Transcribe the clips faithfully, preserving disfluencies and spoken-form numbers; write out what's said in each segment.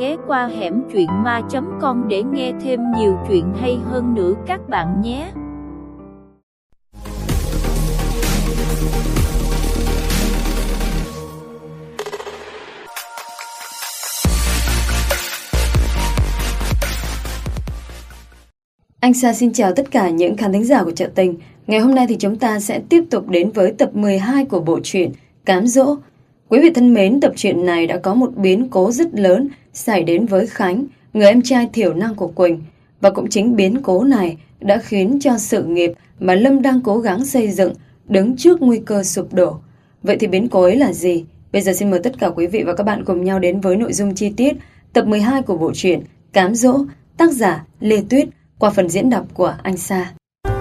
ghé qua hẻm truyện ma chấm com để nghe thêm nhiều chuyện hay hơn nữa các bạn nhé. Anh Sa xin chào tất cả những khán thính giả của Chợ Tình. Ngày hôm nay thì chúng ta sẽ tiếp tục đến với tập mười hai của bộ truyện Cám Dỗ. Quý vị thân mến, tập truyện này đã có một biến cố rất lớn xảy đến với Khánh, người em trai thiểu năng của Quỳnh. Và cũng chính biến cố này đã khiến cho sự nghiệp mà Lâm đang cố gắng xây dựng đứng trước nguy cơ sụp đổ. Vậy thì biến cố ấy là gì? Bây giờ xin mời tất cả quý vị và các bạn cùng nhau đến với nội dung chi tiết tập mười hai của bộ truyện Cám Dỗ, tác giả Lê Tuyết, qua phần diễn đọc của anh Sa.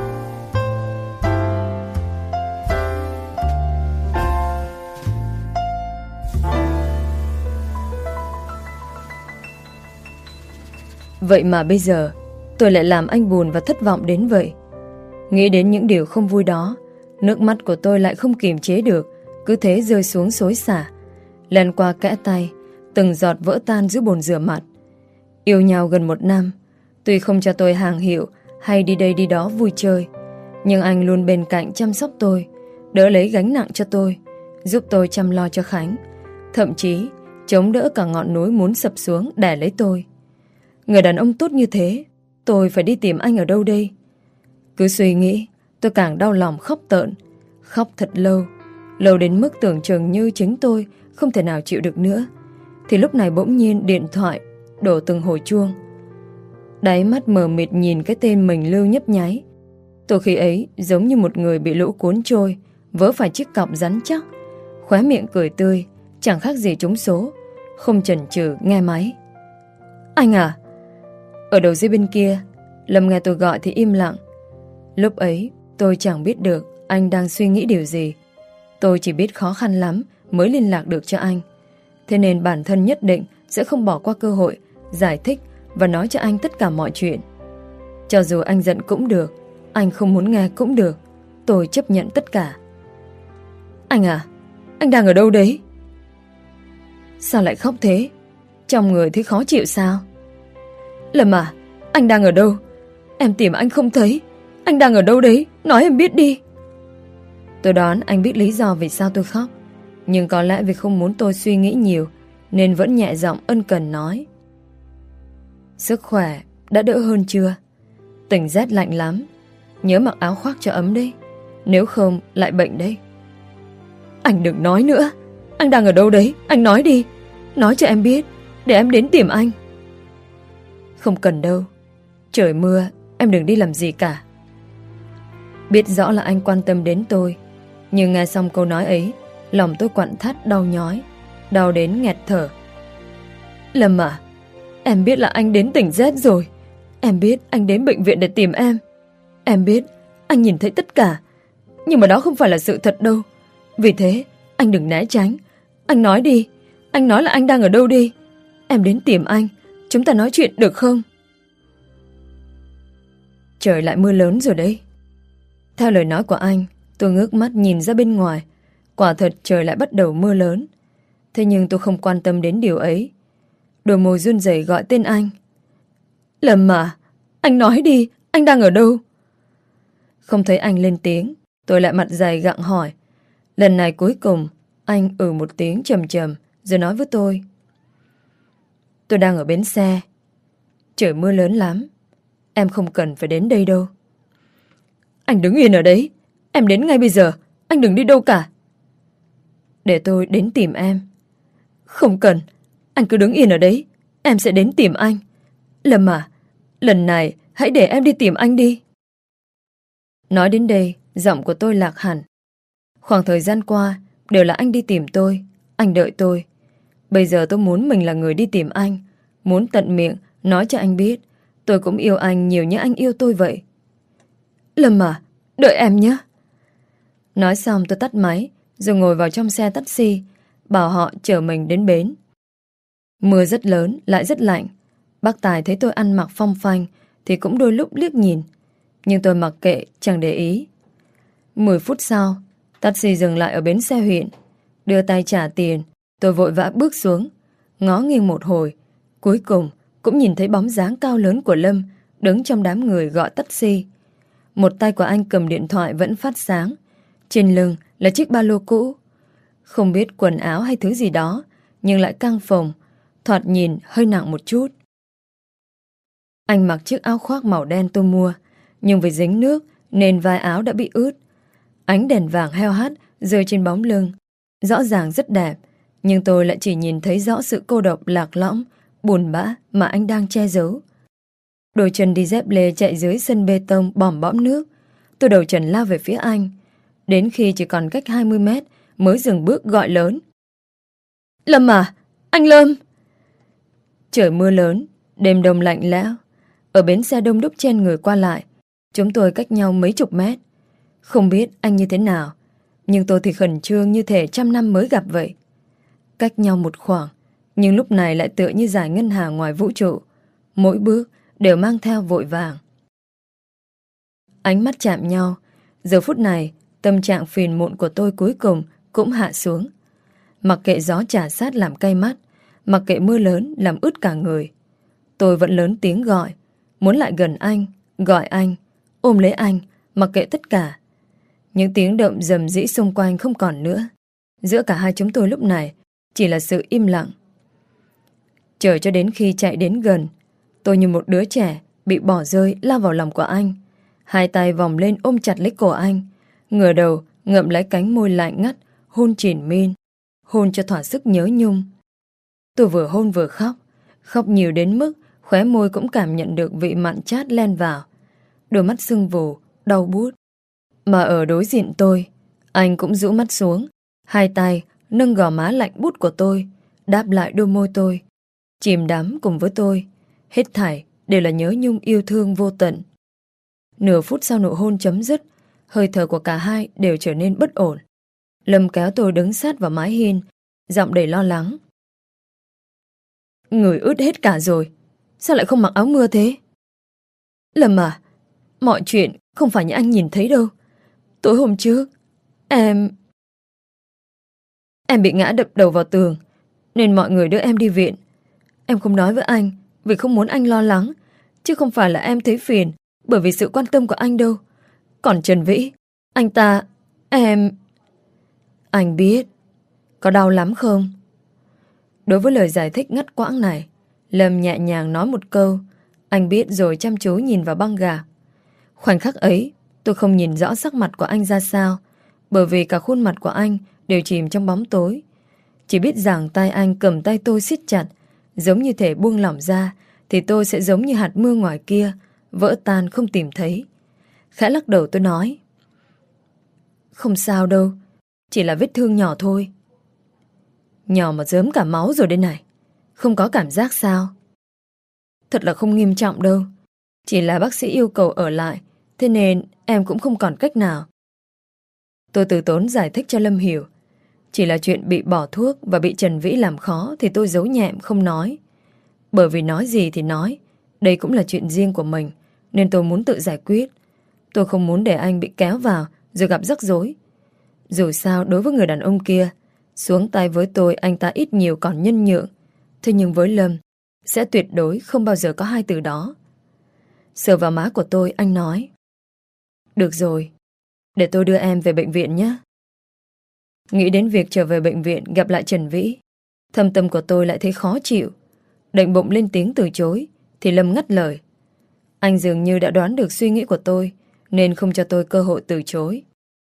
Vậy mà bây giờ tôi lại làm anh buồn và thất vọng đến vậy. Nghĩ đến những điều không vui đó, nước mắt của tôi lại không kiềm chế được, cứ thế rơi xuống xối xả, len qua kẽ tay, từng giọt vỡ tan giữa bồn rửa mặt. Yêu nhau gần một năm, tuy không cho tôi hàng hiệu hay đi đây đi đó vui chơi, nhưng anh luôn bên cạnh chăm sóc tôi, đỡ lấy gánh nặng cho tôi, giúp tôi chăm lo cho Khánh, thậm chí chống đỡ cả ngọn núi muốn sập xuống đè lấy tôi. Người đàn ông tốt như thế, tôi phải đi tìm anh ở đâu đây? Cứ suy nghĩ, tôi càng đau lòng khóc tợn, khóc thật lâu, lâu đến mức tưởng chừng như chính tôi không thể nào chịu được nữa. Thì lúc này bỗng nhiên điện thoại đổ từng hồi chuông. Đáy mắt mờ mịt nhìn cái tên mình lưu nhấp nháy. Tôi khi ấy giống như một người bị lũ cuốn trôi, vớ phải chiếc cọc rắn chắc, khóe miệng cười tươi, chẳng khác gì trúng số, không chần chừ nghe máy. Anh à? Ở đầu dây bên kia, Lâm nghe tôi gọi thì im lặng. Lúc ấy tôi chẳng biết được anh đang suy nghĩ điều gì. Tôi chỉ biết khó khăn lắm mới liên lạc được cho anh. Thế nên bản thân nhất định sẽ không bỏ qua cơ hội giải thích và nói cho anh tất cả mọi chuyện. Cho dù anh giận cũng được, anh không muốn nghe cũng được, tôi chấp nhận tất cả. Anh à, anh đang ở đâu đấy? Sao lại khóc thế? Trong người thấy khó chịu sao? Lâm à, anh đang ở đâu? Em tìm anh không thấy. Anh đang ở đâu đấy? Nói em biết đi. Tôi đoán anh biết lý do vì sao tôi khóc, nhưng có lẽ vì không muốn tôi suy nghĩ nhiều nên vẫn nhẹ giọng ân cần nói. Sức khỏe đã đỡ hơn chưa? Tỉnh rét lạnh lắm, nhớ mặc áo khoác cho ấm đấy, nếu không lại bệnh đấy. Anh đừng nói nữa. Anh đang ở đâu đấy? Anh nói đi. Nói cho em biết, để em đến tìm anh. Không cần đâu. Trời mưa, em đừng đi làm gì cả. Biết rõ là anh quan tâm đến tôi, nhưng nghe xong câu nói ấy, lòng tôi quặn thắt đau nhói, đau đến nghẹt thở. Lâm à, em biết là anh đến tỉnh Z rồi. Em biết anh đến bệnh viện để tìm em. Em biết anh nhìn thấy tất cả, nhưng mà đó không phải là sự thật đâu. Vì thế anh đừng né tránh. Anh nói đi. Anh nói là anh đang ở đâu đi. Em đến tìm anh, chúng ta nói chuyện được không? Trời lại mưa lớn rồi đấy. Theo lời nói của anh, tôi ngước mắt nhìn ra bên ngoài. Quả thật trời lại bắt đầu mưa lớn. Thế nhưng tôi không quan tâm đến điều ấy. Đôi môi run rẩy gọi tên anh. Lâm à, anh nói đi, anh đang ở đâu? Không thấy anh lên tiếng, tôi lại mặt dày gặng hỏi. Lần này cuối cùng anh ừ một tiếng trầm trầm, rồi nói với tôi. Tôi đang ở bến xe. Trời mưa lớn lắm, em không cần phải đến đây đâu. Anh đứng yên ở đấy. Em đến ngay bây giờ. Anh đừng đi đâu cả. Để tôi đến tìm em. Không cần. Anh cứ đứng yên ở đấy. Em sẽ đến tìm anh. Lâm à, lần này hãy để em đi tìm anh đi. Nói đến đây, giọng của tôi lạc hẳn. Khoảng thời gian qua đều là anh đi tìm tôi, anh đợi tôi. Bây giờ tôi muốn mình là người đi tìm anh, muốn tận miệng nói cho anh biết tôi cũng yêu anh nhiều như anh yêu tôi vậy. Lâm à, đợi em nhé. Nói xong tôi tắt máy, rồi ngồi vào trong xe taxi, bảo họ chở mình đến bến. Mưa rất lớn, lại rất lạnh. Bác Tài thấy tôi ăn mặc phong phanh thì cũng đôi lúc liếc nhìn, nhưng tôi mặc kệ, chẳng để ý. Mười phút sau, taxi dừng lại ở bến xe huyện. Đưa tay trả tiền, tôi vội vã bước xuống, ngó nghiêng một hồi, Cuối cùng cũng nhìn thấy bóng dáng cao lớn của Lâm đứng trong đám người gọi taxi. Một tay của anh cầm điện thoại vẫn phát sáng. Trên lưng là chiếc ba lô cũ. Không biết quần áo hay thứ gì đó, nhưng lại căng phồng, thoạt nhìn hơi nặng một chút. Anh mặc chiếc áo khoác màu đen tôi mua, nhưng vì dính nước nên vai áo đã bị ướt. Ánh đèn vàng heo hắt rơi trên bóng lưng, rõ ràng rất đẹp, nhưng tôi lại chỉ nhìn thấy rõ sự cô độc lạc lõng, buồn bã mà anh đang che giấu. Đôi chân đi dép lê chạy dưới sân bê tông bòm bõm nước. Tôi đầu trần lao về phía anh, đến khi chỉ còn cách hai mươi mét mới dừng bước gọi lớn. Lâm à, anh Lâm! Trời mưa lớn, đêm đông lạnh lẽo. Ở bến xe đông đúc chen người qua lại. Chúng tôi cách nhau mấy chục mét. Không biết anh như thế nào, nhưng tôi thì khẩn trương như thể trăm năm mới gặp vậy. Cách nhau một khoảng, nhưng lúc này lại tựa như dải ngân hà ngoài vũ trụ. Mỗi bước đều mang theo vội vàng. Ánh mắt chạm nhau. Giờ phút này, tâm trạng phiền muộn của tôi cuối cùng cũng hạ xuống. Mặc kệ gió chả sát làm cay mắt, mặc kệ mưa lớn làm ướt cả người, tôi vẫn lớn tiếng gọi, muốn lại gần anh, gọi anh, ôm lấy anh, mặc kệ tất cả. Những tiếng động rầm rĩ xung quanh không còn nữa. Giữa cả hai chúng tôi lúc này chỉ là sự im lặng. Chờ cho đến khi chạy đến gần, tôi như một đứa trẻ bị bỏ rơi lao vào lòng của anh. Hai tay vòng lên ôm chặt lấy cổ anh, ngửa đầu ngậm lấy cánh môi lạnh ngắt, hôn triền miên, hôn cho thỏa sức nhớ nhung. Tôi vừa hôn vừa khóc, khóc nhiều đến mức khóe môi cũng cảm nhận được vị mặn chát len vào. Đôi mắt sưng vù, đau buốt. Mà ở đối diện tôi, anh cũng rũ mắt xuống, hai tay nâng gò má lạnh buốt của tôi, đáp lại đôi môi tôi, chìm đắm cùng với tôi. Hết thảy đều là nhớ nhung yêu thương vô tận. Nửa phút sau nụ hôn chấm dứt, hơi thở của cả hai đều trở nên bất ổn. Lâm kéo tôi đứng sát vào mái hiên, giọng đầy lo lắng. Người ướt hết cả rồi, sao lại không mặc áo mưa thế? Lâm à, mọi chuyện không phải như anh nhìn thấy đâu. Tối hôm trước, em... Em bị ngã đập đầu vào tường, nên mọi người đưa em đi viện. Em không nói với anh vì không muốn anh lo lắng, chứ không phải là em thấy phiền bởi vì sự quan tâm của anh đâu. Còn Trần Vĩ, anh ta... Em... Anh biết. Có đau lắm không? Đối với lời giải thích ngắt quãng này, Lâm nhẹ nhàng nói một câu. Anh biết rồi chăm chú nhìn vào băng gạc. Khoảnh khắc ấy, tôi không nhìn rõ sắc mặt của anh ra sao, bởi vì cả khuôn mặt của anh đều chìm trong bóng tối. Chỉ biết rằng tay anh cầm tay tôi siết chặt, giống như thể buông lỏng ra thì tôi sẽ giống như hạt mưa ngoài kia, vỡ tan không tìm thấy. Khẽ lắc đầu tôi nói, không sao đâu, chỉ là vết thương nhỏ thôi. Nhỏ mà rớm cả máu rồi đây này, không có cảm giác sao? Thật là không nghiêm trọng đâu, chỉ là bác sĩ yêu cầu ở lại, thế nên em cũng không còn cách nào. Tôi từ tốn giải thích cho Lâm hiểu. Chỉ là chuyện bị bỏ thuốc và bị Trần Vĩ làm khó thì tôi giấu nhẹm không nói. Bởi vì nói gì thì nói, đây cũng là chuyện riêng của mình, nên tôi muốn tự giải quyết. Tôi không muốn để anh bị kéo vào rồi gặp rắc rối. Dù sao đối với người đàn ông kia, xuống tay với tôi anh ta ít nhiều còn nhân nhượng. Thế nhưng với Lâm, sẽ tuyệt đối không bao giờ có hai từ đó. Sờ vào má của tôi, anh nói, được rồi, để tôi đưa em về bệnh viện nhé. Nghĩ đến việc trở về bệnh viện gặp lại Trần Vĩ, thâm tâm của tôi lại thấy khó chịu. Định bụng lên tiếng từ chối thì Lâm ngắt lời. Anh dường như đã đoán được suy nghĩ của tôi, nên không cho tôi cơ hội từ chối.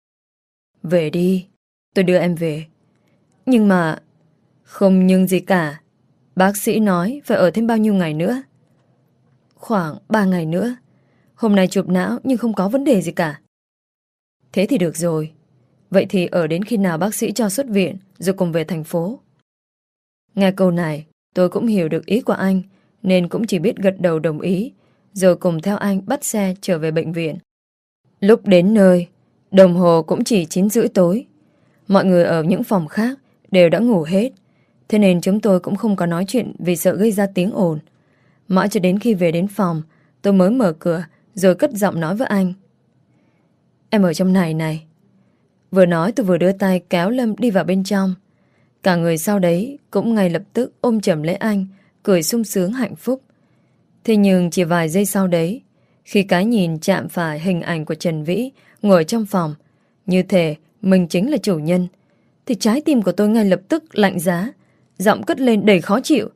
Về đi, tôi đưa em về. Nhưng mà... Không nhưng gì cả. Bác sĩ nói phải ở thêm bao nhiêu ngày nữa? Khoảng ba ngày nữa. Hôm nay chụp não nhưng không có vấn đề gì cả. Thế thì được rồi. Vậy thì ở đến khi nào bác sĩ cho xuất viện rồi cùng về thành phố? Nghe câu này, tôi cũng hiểu được ý của anh, nên cũng chỉ biết gật đầu đồng ý, rồi cùng theo anh bắt xe trở về bệnh viện. Lúc đến nơi, đồng hồ cũng chỉ chín rưỡi tối. Mọi người ở những phòng khác đều đã ngủ hết, thế nên chúng tôi cũng không có nói chuyện vì sợ gây ra tiếng ồn. Mãi cho đến khi về đến phòng, tôi mới mở cửa rồi cất giọng nói với anh. Em ở trong này này. Vừa nói tôi vừa đưa tay kéo Lâm đi vào bên trong. Cả người sau đấy cũng ngay lập tức ôm chầm lấy anh, cười sung sướng hạnh phúc. Thế nhưng chỉ vài giây sau đấy, khi cái nhìn chạm phải hình ảnh của Trần Vĩ ngồi trong phòng, như thể mình chính là chủ nhân, thì trái tim của tôi ngay lập tức lạnh giá, giọng cất lên đầy khó chịu.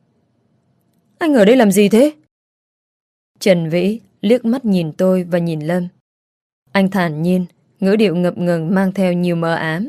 Anh ở đây làm gì thế? Trần Vĩ liếc mắt nhìn tôi và nhìn Lâm. Anh thản nhiên, ngữ điệu ngập ngừng mang theo nhiều mờ ám.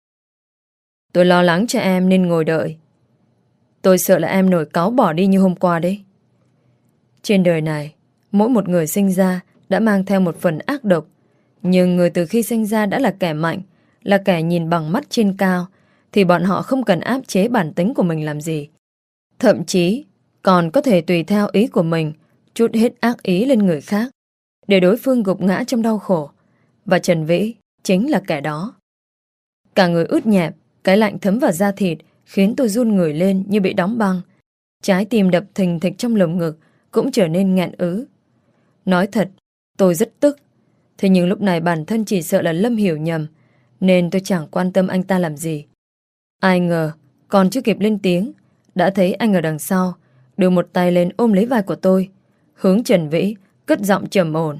Tôi lo lắng cho em nên ngồi đợi. Tôi sợ là em nổi cáu bỏ đi như hôm qua đấy. Trên đời này, mỗi một người sinh ra đã mang theo một phần ác độc. Nhưng người từ khi sinh ra đã là kẻ mạnh, là kẻ nhìn bằng mắt trên cao, thì bọn họ không cần áp chế bản tính của mình làm gì. Thậm chí còn có thể tùy theo ý của mình trút hết ác ý lên người khác, để đối phương gục ngã trong đau khổ. Và Trần Vĩ chính là kẻ đó. Cả người ướt nhẹp, cái lạnh thấm vào da thịt khiến tôi run người lên như bị đóng băng. Trái tim đập thình thịch trong lồng ngực cũng trở nên nghẹn ứ. Nói thật, tôi rất tức. Thế nhưng lúc này bản thân chỉ sợ là Lâm hiểu nhầm, nên tôi chẳng quan tâm anh ta làm gì. Ai ngờ, còn chưa kịp lên tiếng, đã thấy anh ở đằng sau đưa một tay lên ôm lấy vai của tôi, hướng Trần Vĩ cất giọng trầm ổn.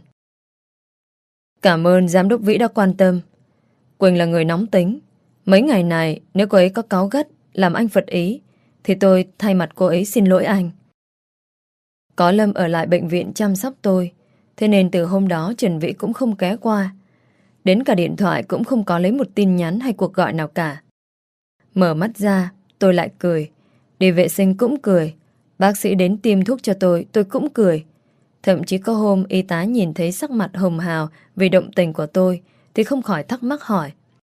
Cảm ơn giám đốc Vĩ đã quan tâm. Quỳnh là người nóng tính. Mấy ngày này nếu cô ấy có cáu gắt làm anh phật ý, thì tôi thay mặt cô ấy xin lỗi anh. Có Lâm ở lại bệnh viện chăm sóc tôi, thế nên từ hôm đó Trần Vĩ cũng không ghé qua. Đến cả điện thoại cũng không có lấy một tin nhắn hay cuộc gọi nào cả. Mở mắt ra, tôi lại cười. Đi vệ sinh cũng cười. Bác sĩ đến tiêm thuốc cho tôi, tôi cũng cười. Thậm chí có hôm y tá nhìn thấy sắc mặt hồng hào vì động tình của tôi, thì không khỏi thắc mắc hỏi.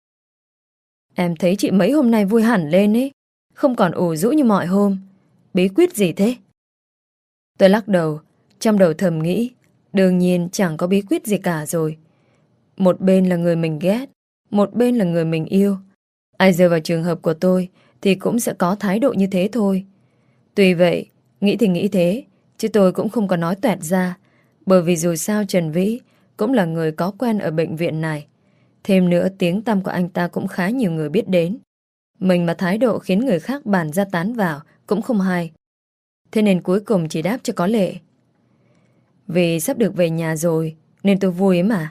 Em thấy chị mấy hôm nay vui hẳn lên ấy, không còn ủ rũ như mọi hôm. Bí quyết gì thế? Tôi lắc đầu, trong đầu thầm nghĩ, đương nhiên chẳng có bí quyết gì cả rồi. Một bên là người mình ghét, một bên là người mình yêu. Ai rơi vào trường hợp của tôi thì cũng sẽ có thái độ như thế thôi. Tuy vậy, nghĩ thì nghĩ thế, chứ tôi cũng không có nói toẹt ra, bởi vì dù sao Trần Vĩ cũng là người có quen ở bệnh viện này. Thêm nữa tiếng tăm của anh ta cũng khá nhiều người biết đến. Mình mà thái độ khiến người khác bàn ra tán vào cũng không hay. Thế nên cuối cùng chỉ đáp cho có lệ. Vì sắp được về nhà rồi nên tôi vui ấy mà.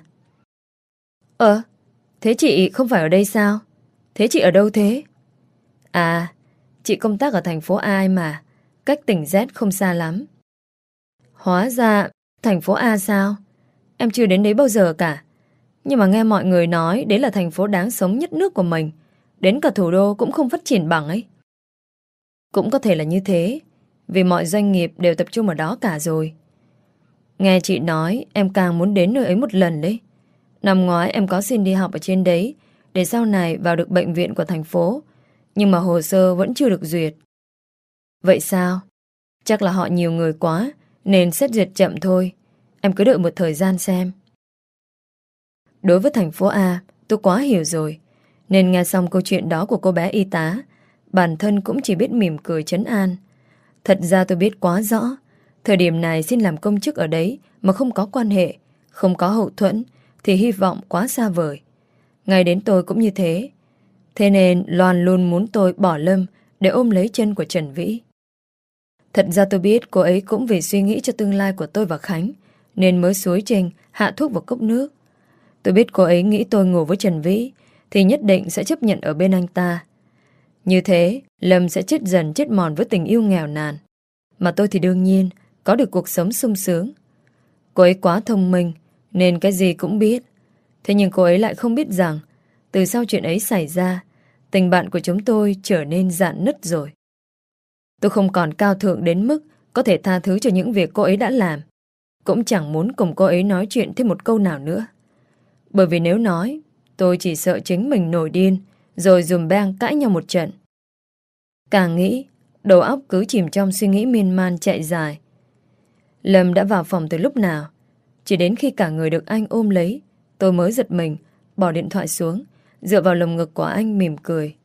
Ờ, thế chị không phải ở đây sao? Thế chị ở đâu thế? À, chị công tác ở thành phố A mà, cách tỉnh Z không xa lắm. Hóa ra thành phố A sao? Em chưa đến đấy bao giờ cả. Nhưng mà nghe mọi người nói đấy là thành phố đáng sống nhất nước của mình. Đến cả thủ đô cũng không phát triển bằng ấy. Cũng có thể là như thế, vì mọi doanh nghiệp đều tập trung ở đó cả rồi. Nghe chị nói em càng muốn đến nơi ấy một lần đấy. Năm ngoái em có xin đi học ở trên đấy, để sau này vào được bệnh viện của thành phố, nhưng mà hồ sơ vẫn chưa được duyệt. Vậy sao? Chắc là họ nhiều người quá nên xét duyệt chậm thôi. Em cứ đợi một thời gian xem. Đối với thành phố A, tôi quá hiểu rồi, nên nghe xong câu chuyện đó của cô bé y tá, bản thân cũng chỉ biết mỉm cười trấn an. Thật ra tôi biết quá rõ, thời điểm này xin làm công chức ở đấy mà không có quan hệ, không có hậu thuẫn, thì hy vọng quá xa vời. Ngay đến tôi cũng như thế. Thế nên Loan luôn muốn tôi bỏ Lâm để ôm lấy chân của Trần Vĩ. Thật ra tôi biết cô ấy cũng vì suy nghĩ cho tương lai của tôi và Khánh, nên mới xúi Trinh hạ thuốc vào cốc nước. Tôi biết cô ấy nghĩ tôi ngủ với Trần Vĩ thì nhất định sẽ chấp nhận ở bên anh ta. Như thế, Lâm sẽ chết dần chết mòn với tình yêu nghèo nàn. Mà tôi thì đương nhiên có được cuộc sống sung sướng. Cô ấy quá thông minh nên cái gì cũng biết. Thế nhưng cô ấy lại không biết rằng từ sau chuyện ấy xảy ra, tình bạn của chúng tôi trở nên rạn nứt rồi. Tôi không còn cao thượng đến mức có thể tha thứ cho những việc cô ấy đã làm. Cũng chẳng muốn cùng cô ấy nói chuyện thêm một câu nào nữa. Bởi vì nếu nói, tôi chỉ sợ chính mình nổi điên, rồi dùm beng cãi nhau một trận. Càng nghĩ, đầu óc cứ chìm trong suy nghĩ miên man chạy dài. Lâm đã vào phòng từ lúc nào? Chỉ đến khi cả người được anh ôm lấy, tôi mới giật mình, bỏ điện thoại xuống, dựa vào lồng ngực của anh mỉm cười.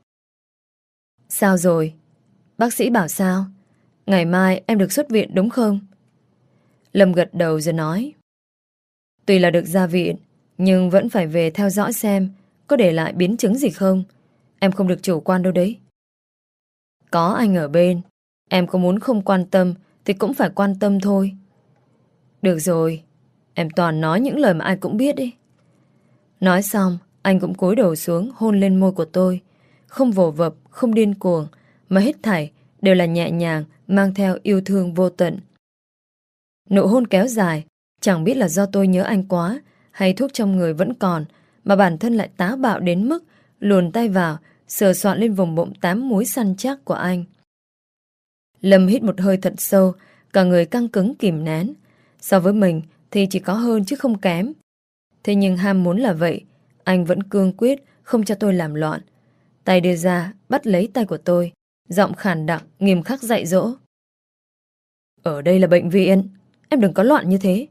Sao rồi? Bác sĩ bảo sao? Ngày mai em được xuất viện đúng không? Lâm gật đầu rồi nói. Tuy là được ra viện, nhưng vẫn phải về theo dõi xem có để lại biến chứng gì không. Em không được chủ quan đâu đấy. Có anh ở bên, Em có muốn không quan tâm thì cũng phải quan tâm thôi. Được rồi, em toàn nói những lời mà ai cũng biết đi. Nói xong, anh cũng cúi đầu xuống hôn lên môi của tôi. Không vồ vập, không điên cuồng, mà hết thảy đều là nhẹ nhàng, mang theo yêu thương vô tận. Nụ hôn kéo dài, chẳng biết là do tôi nhớ anh quá hay thuốc trong người vẫn còn, mà bản thân lại táo bạo đến mức luồn tay vào, sờ soạn lên vùng bụng tám múi săn chắc của anh. Lâm hít một hơi thật sâu, cả người căng cứng kìm nén. So với mình thì chỉ có hơn chứ không kém. Thế nhưng ham muốn là vậy, anh vẫn cương quyết không cho tôi làm loạn. Tay đưa ra, bắt lấy tay của tôi, giọng khàn đặc, nghiêm khắc dạy dỗ. Ở đây là bệnh viện, em đừng có loạn như thế.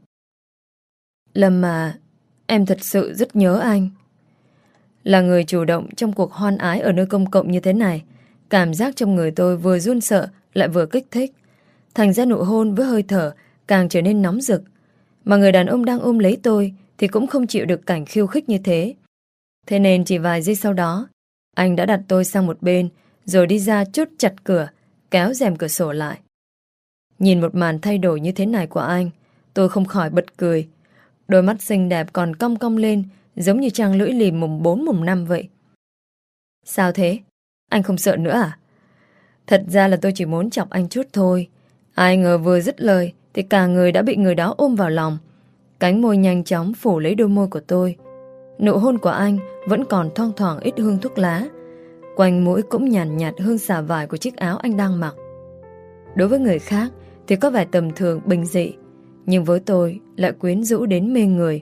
Lâm mà, em thật sự rất nhớ anh. Là người chủ động trong cuộc hoan ái ở nơi công cộng như thế này, cảm giác trong người tôi vừa run sợ lại vừa kích thích. Thành ra nụ hôn với hơi thở càng trở nên nóng rực. Mà người đàn ông đang ôm lấy tôi thì cũng không chịu được cảnh khiêu khích như thế. Thế nên chỉ vài giây sau đó, anh đã đặt tôi sang một bên, rồi đi ra chốt chặt cửa, kéo rèm cửa sổ lại. Nhìn một màn thay đổi như thế này của anh, tôi không khỏi bật cười. Đôi mắt xinh đẹp còn cong cong lên, giống như trang lưỡi liềm mùng bốn mùng năm vậy. Sao thế? Anh không sợ nữa à? Thật ra là tôi chỉ muốn chọc anh chút thôi. Ai ngờ vừa dứt lời thì cả người đã bị người đó ôm vào lòng. Cánh môi nhanh chóng phủ lấy đôi môi của tôi. Nụ hôn của anh vẫn còn thoang thoảng ít hương thuốc lá. Quanh mũi cũng nhàn nhạt, nhạt hương xà vải của chiếc áo anh đang mặc. Đối với người khác thì có vẻ tầm thường bình dị, nhưng với tôi lại quyến rũ đến mê người.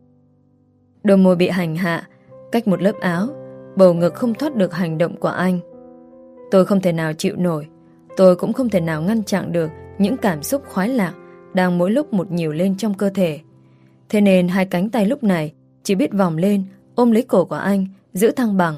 Đôi môi bị hành hạ, cách một lớp áo, bầu ngực không thoát được hành động của anh. Tôi không thể nào chịu nổi. Tôi cũng không thể nào ngăn chặn được những cảm xúc khoái lạc đang mỗi lúc một nhiều lên trong cơ thể. Thế nên hai cánh tay lúc này chỉ biết vòng lên, ôm lấy cổ của anh, giữ thăng bằng.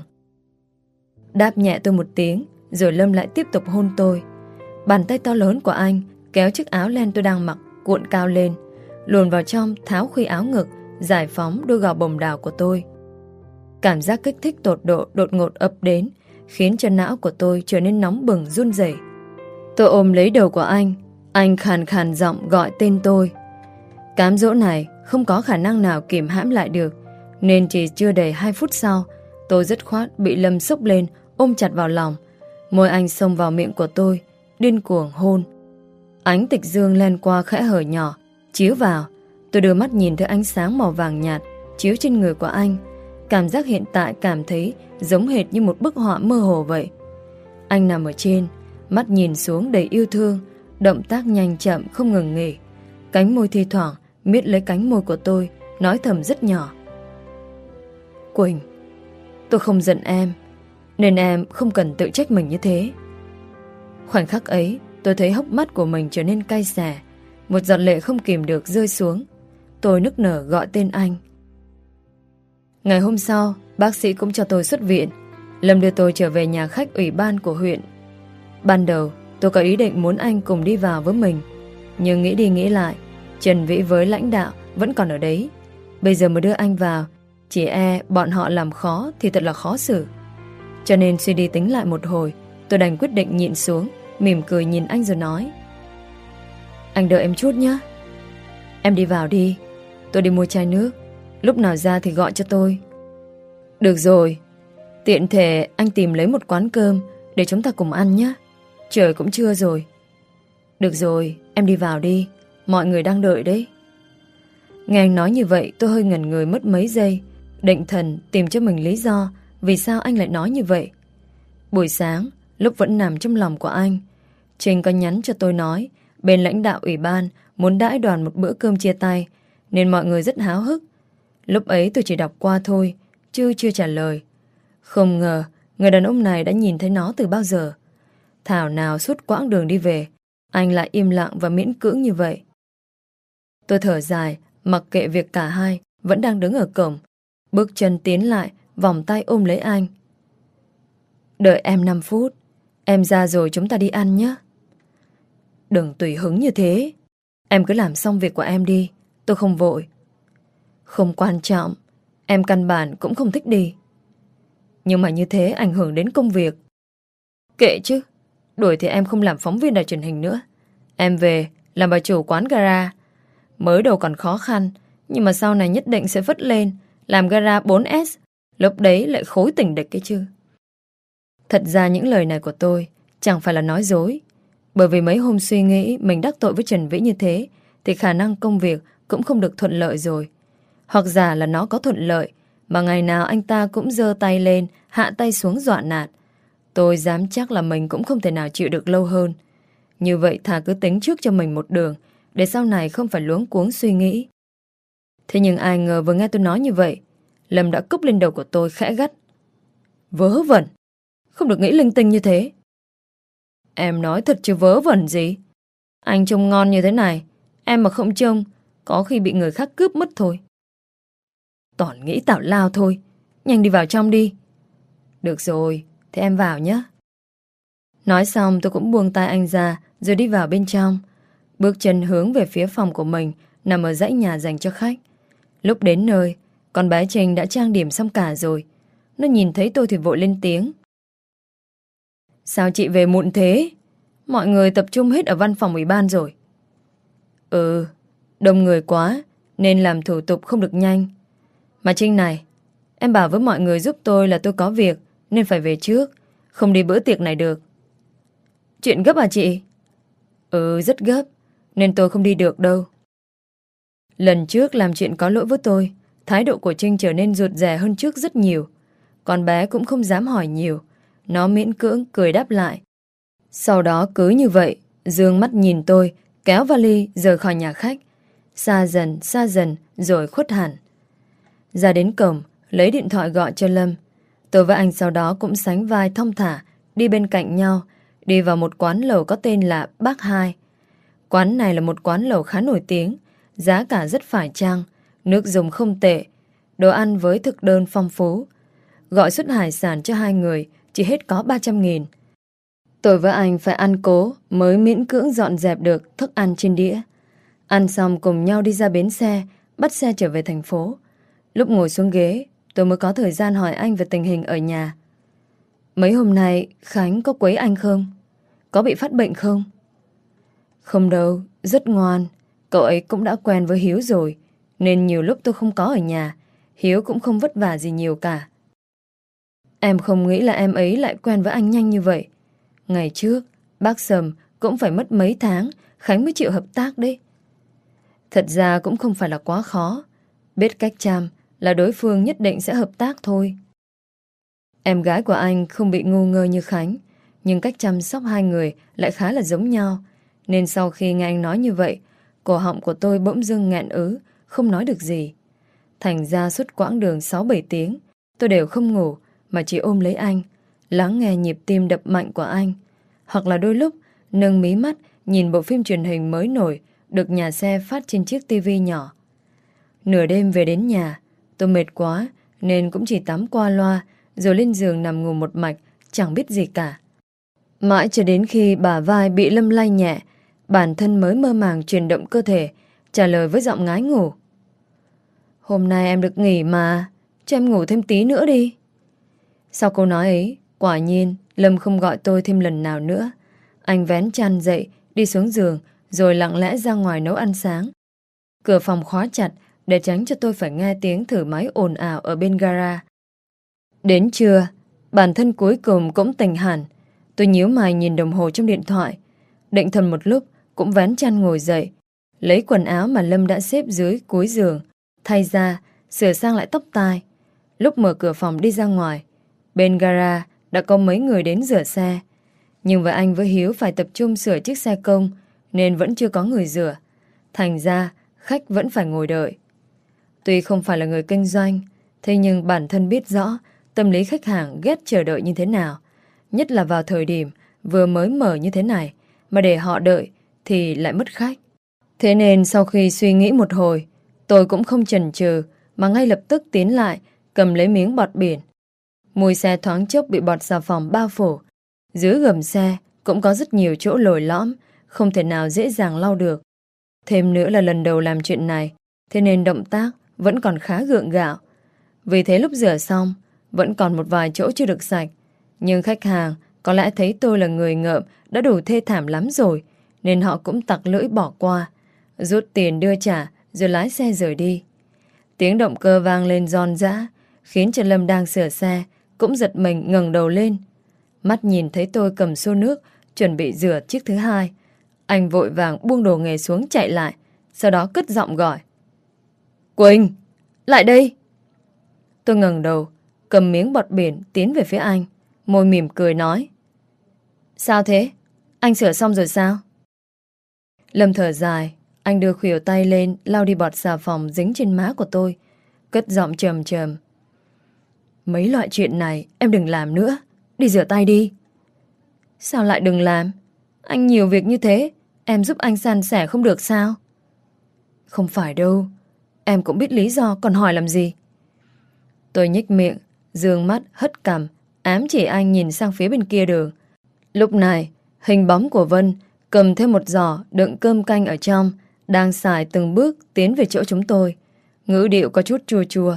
Đáp nhẹ tôi một tiếng, rồi Lâm lại tiếp tục hôn tôi. Bàn tay to lớn của anh kéo chiếc áo len tôi đang mặc cuộn cao lên, luồn vào trong tháo khuy áo ngực, giải phóng đôi gò bồng đào của tôi. Cảm giác kích thích tột độ đột ngột ập đến, khiến cho não của tôi trở nên nóng bừng run rẩy. Tôi ôm lấy đầu của anh, anh khàn khàn giọng gọi tên tôi. Cám dỗ này không có khả năng nào kìm hãm lại được, nên chỉ chưa đầy hai phút sau, tôi dứt khoát bị Lâm xốc lên, ôm chặt vào lòng. Môi anh xông vào miệng của tôi, điên cuồng hôn. Ánh tịch dương len qua khẽ hở nhỏ, chiếu vào. Tôi đưa mắt nhìn thấy ánh sáng màu vàng nhạt chiếu trên người của anh. Cảm giác hiện tại cảm thấy giống hệt như một bức họa mơ hồ vậy. Anh nằm ở trên, mắt nhìn xuống đầy yêu thương, động tác nhanh chậm không ngừng nghỉ. Cánh môi thi thoảng miết lấy cánh môi của tôi, nói thầm rất nhỏ. Quỳnh, tôi không giận em, nên em không cần tự trách mình như thế. Khoảnh khắc ấy, tôi thấy hốc mắt của mình trở nên cay xè. Một giọt lệ không kìm được rơi xuống. Tôi nức nở gọi tên anh. Ngày hôm sau, bác sĩ cũng cho tôi xuất viện. Lâm đưa tôi trở về nhà khách ủy ban của huyện. Ban đầu, tôi có ý định muốn anh cùng đi vào với mình. Nhưng nghĩ đi nghĩ lại, Trần Vĩ với lãnh đạo vẫn còn ở đấy. Bây giờ mới đưa anh vào, chỉ e bọn họ làm khó thì thật là khó xử. Cho nên suy đi tính lại một hồi, tôi đành quyết định nhịn xuống, mỉm cười nhìn anh rồi nói. Anh đợi em chút nhé. Em đi vào đi, tôi đi mua chai nước. Lúc nào ra thì gọi cho tôi. Được rồi. Tiện thể anh tìm lấy một quán cơm để chúng ta cùng ăn nhé. Trời cũng trưa rồi. Được rồi, em đi vào đi, mọi người đang đợi đấy. Nghe anh nói như vậy, tôi hơi ngẩn người mất mấy giây, định thần tìm cho mình lý do vì sao anh lại nói như vậy. Buổi sáng, lúc vẫn nằm trong lòng của anh, Trinh có nhắn cho tôi nói bên lãnh đạo ủy ban muốn đãi đoàn một bữa cơm chia tay, nên mọi người rất háo hức. Lúc ấy tôi chỉ đọc qua thôi, chứ chưa trả lời. Không ngờ người đàn ông này đã nhìn thấy nó từ bao giờ. Thảo nào suốt quãng đường đi về, anh lại im lặng và miễn cưỡng như vậy. Tôi thở dài, mặc kệ việc cả hai vẫn đang đứng ở cổng, bước chân tiến lại, vòng tay ôm lấy anh. Đợi em năm phút, em ra rồi chúng ta đi ăn nhé. Đừng tùy hứng như thế. Em cứ làm xong việc của em đi, tôi không vội. Không quan trọng, em căn bản cũng không thích đi. Nhưng mà như thế ảnh hưởng đến công việc. Kệ chứ, Đuổi thì em không làm phóng viên đài truyền hình nữa. Em về làm bà chủ quán gara. Mới đầu còn khó khăn, nhưng mà sau này nhất định sẽ vất lên làm gara bốn S. Lúc đấy lại khối tình địch cái chứ. Thật ra những lời này của tôi chẳng phải là nói dối. Bởi vì mấy hôm suy nghĩ mình đắc tội với Trần Vĩ như thế thì khả năng công việc cũng không được thuận lợi rồi. Hoặc giả là nó có thuận lợi mà ngày nào anh ta cũng giơ tay lên, hạ tay xuống dọa nạt. Tôi dám chắc là mình cũng không thể nào chịu được lâu hơn. Như vậy thà cứ tính trước cho mình một đường, để sau này không phải luống cuống suy nghĩ. Thế nhưng ai ngờ vừa nghe tôi nói như vậy, Lâm đã cúp lên đầu của tôi khẽ gắt. Vớ vẩn, không được nghĩ linh tinh như thế. Em nói thật chứ vớ vẩn gì? Anh trông ngon như thế này, em mà không trông, có khi bị người khác cướp mất thôi. Toàn nghĩ tào lao thôi, nhanh đi vào trong đi. Được rồi, thế em vào nhé. Nói xong tôi cũng buông tay anh ra, rồi đi vào bên trong. Bước chân hướng về phía phòng của mình, nằm ở dãy nhà dành cho khách. Lúc đến nơi, con bé Trinh đã trang điểm xong cả rồi. Nó nhìn thấy tôi thì vội lên tiếng. Sao chị về muộn thế? Mọi người tập trung hết ở văn phòng ủy ban rồi. Ừ, đông người quá nên làm thủ tục không được nhanh. Mà Trinh này, em bảo với mọi người giúp tôi là tôi có việc nên phải về trước, không đi bữa tiệc này được. Chuyện gấp à chị? Ừ, rất gấp, nên tôi không đi được đâu. Lần trước làm chuyện có lỗi với tôi, thái độ của Trinh trở nên rụt rè hơn trước rất nhiều. Con bé cũng không dám hỏi nhiều, nó miễn cưỡng cười đáp lại. Sau đó cứ như vậy, dương mắt nhìn tôi, kéo vali rời khỏi nhà khách. Xa dần, xa dần, rồi khuất hẳn. Ra đến cổng, lấy điện thoại gọi cho Lâm. Tôi và anh sau đó cũng sánh vai thong thả, đi bên cạnh nhau, đi vào một quán lẩu có tên là Bác Hai. Quán này là một quán lẩu khá nổi tiếng, giá cả rất phải chăng, nước dùng không tệ, đồ ăn với thực đơn phong phú. Gọi suất hải sản cho hai người chỉ hết có ba trăm nghìn. Tôi với anh phải ăn cố mới miễn cưỡng dọn dẹp được thức ăn trên đĩa. Ăn xong cùng nhau đi ra bến xe, bắt xe trở về thành phố. Lúc ngồi xuống ghế, tôi mới có thời gian hỏi anh về tình hình ở nhà. Mấy hôm nay Khánh có quấy anh không? Có bị phát bệnh không? Không đâu, rất ngoan. Cậu ấy cũng đã quen với Hiếu rồi, nên nhiều lúc tôi không có ở nhà, Hiếu cũng không vất vả gì nhiều cả. Em không nghĩ là em ấy lại quen với anh nhanh như vậy. Ngày trước, bác Sầm cũng phải mất mấy tháng Khánh mới chịu hợp tác đấy. Thật ra cũng không phải là quá khó. Biết cách chăm là đối phương nhất định sẽ hợp tác thôi. Em gái của anh không bị ngu ngơ như Khánh, nhưng cách chăm sóc hai người lại khá là giống nhau. Nên sau khi nghe anh nói như vậy, cổ họng của tôi bỗng dưng nghẹn ứ, không nói được gì. Thành ra suốt quãng đường sáu bảy tiếng, tôi đều không ngủ mà chỉ ôm lấy anh, lắng nghe nhịp tim đập mạnh của anh. Hoặc là đôi lúc nâng mí mắt nhìn bộ phim truyền hình mới nổi được nhà xe phát trên chiếc tivi nhỏ. Nửa đêm về đến nhà, tôi mệt quá nên cũng chỉ tắm qua loa rồi lên giường nằm ngủ một mạch, chẳng biết gì cả. Mãi cho đến khi bả vai bị Lâm lay nhẹ, bản thân mới mơ màng chuyển động cơ thể, trả lời với giọng ngái ngủ. Hôm nay em được nghỉ mà, cho em ngủ thêm tí nữa đi. Sau câu nói ấy, quả nhiên Lâm không gọi tôi thêm lần nào nữa. Anh vén chăn dậy, đi xuống giường, rồi lặng lẽ ra ngoài nấu ăn sáng. Cửa phòng khóa chặt để tránh cho tôi phải nghe tiếng thử máy ồn ào ở bên gara. Đến trưa, bản thân cuối cùng cũng tỉnh hẳn. Tôi nhíu mày nhìn đồng hồ trong điện thoại, định thần một lúc cũng vén chăn ngồi dậy, lấy quần áo mà Lâm đã xếp dưới cuối giường, thay ra, sửa sang lại tóc tai. Lúc mở cửa phòng đi ra ngoài, bên gara đã có mấy người đến rửa xe. Nhưng với anh với Hiếu phải tập trung sửa chiếc xe công nên vẫn chưa có người rửa. Thành ra khách vẫn phải ngồi đợi. Tuy không phải là người kinh doanh, thế nhưng bản thân biết rõ tâm lý khách hàng ghét chờ đợi như thế nào. Nhất là vào thời điểm vừa mới mở như thế này, mà để họ đợi thì lại mất khách. Thế nên sau khi suy nghĩ một hồi, tôi cũng không chần chừ mà ngay lập tức tiến lại, cầm lấy miếng bọt biển. Mùi xe thoáng chốc bị bọt xà phòng bao phủ. Dưới gầm xe cũng có rất nhiều chỗ lồi lõm, không thể nào dễ dàng lau được. Thêm nữa là lần đầu làm chuyện này, thế nên động tác vẫn còn khá gượng gạo. Vì thế lúc rửa xong, vẫn còn một vài chỗ chưa được sạch. Nhưng khách hàng Có lẽ thấy tôi là người ngợm đã đủ thê thảm lắm rồi, nên họ cũng tặc lưỡi bỏ qua, rút tiền đưa trả rồi lái xe rời đi. Tiếng động cơ vang lên giòn giã, khiến cho Lâm đang sửa xe cũng giật mình ngẩng đầu lên. Mắt nhìn thấy tôi cầm xô nước chuẩn bị rửa chiếc thứ hai, anh vội vàng buông đồ nghề xuống chạy lại, sau đó cất giọng gọi: Quỳnh, lại đây. Tôi ngẩng đầu, cầm miếng bọt biển tiến về phía anh, môi mỉm cười nói: Sao thế? Anh sửa xong rồi sao? Lâm thở dài, anh đưa khuỷu tay lên lau đi bọt xà phòng dính trên má của tôi, cất giọng trầm trầm: Mấy loại chuyện này em đừng làm nữa, đi rửa tay đi. Sao lại đừng làm? Anh nhiều việc như thế, em giúp anh san sẻ không được sao? Không phải đâu, em cũng biết lý do còn hỏi làm gì. Tôi nhếch miệng, dương mắt hất cằm, ám chỉ anh nhìn sang phía bên kia đường. Lúc này, hình bóng của Vân cầm thêm một giỏ đựng cơm canh ở trong, đang xài từng bước tiến về chỗ chúng tôi. Ngữ điệu có chút chua chua.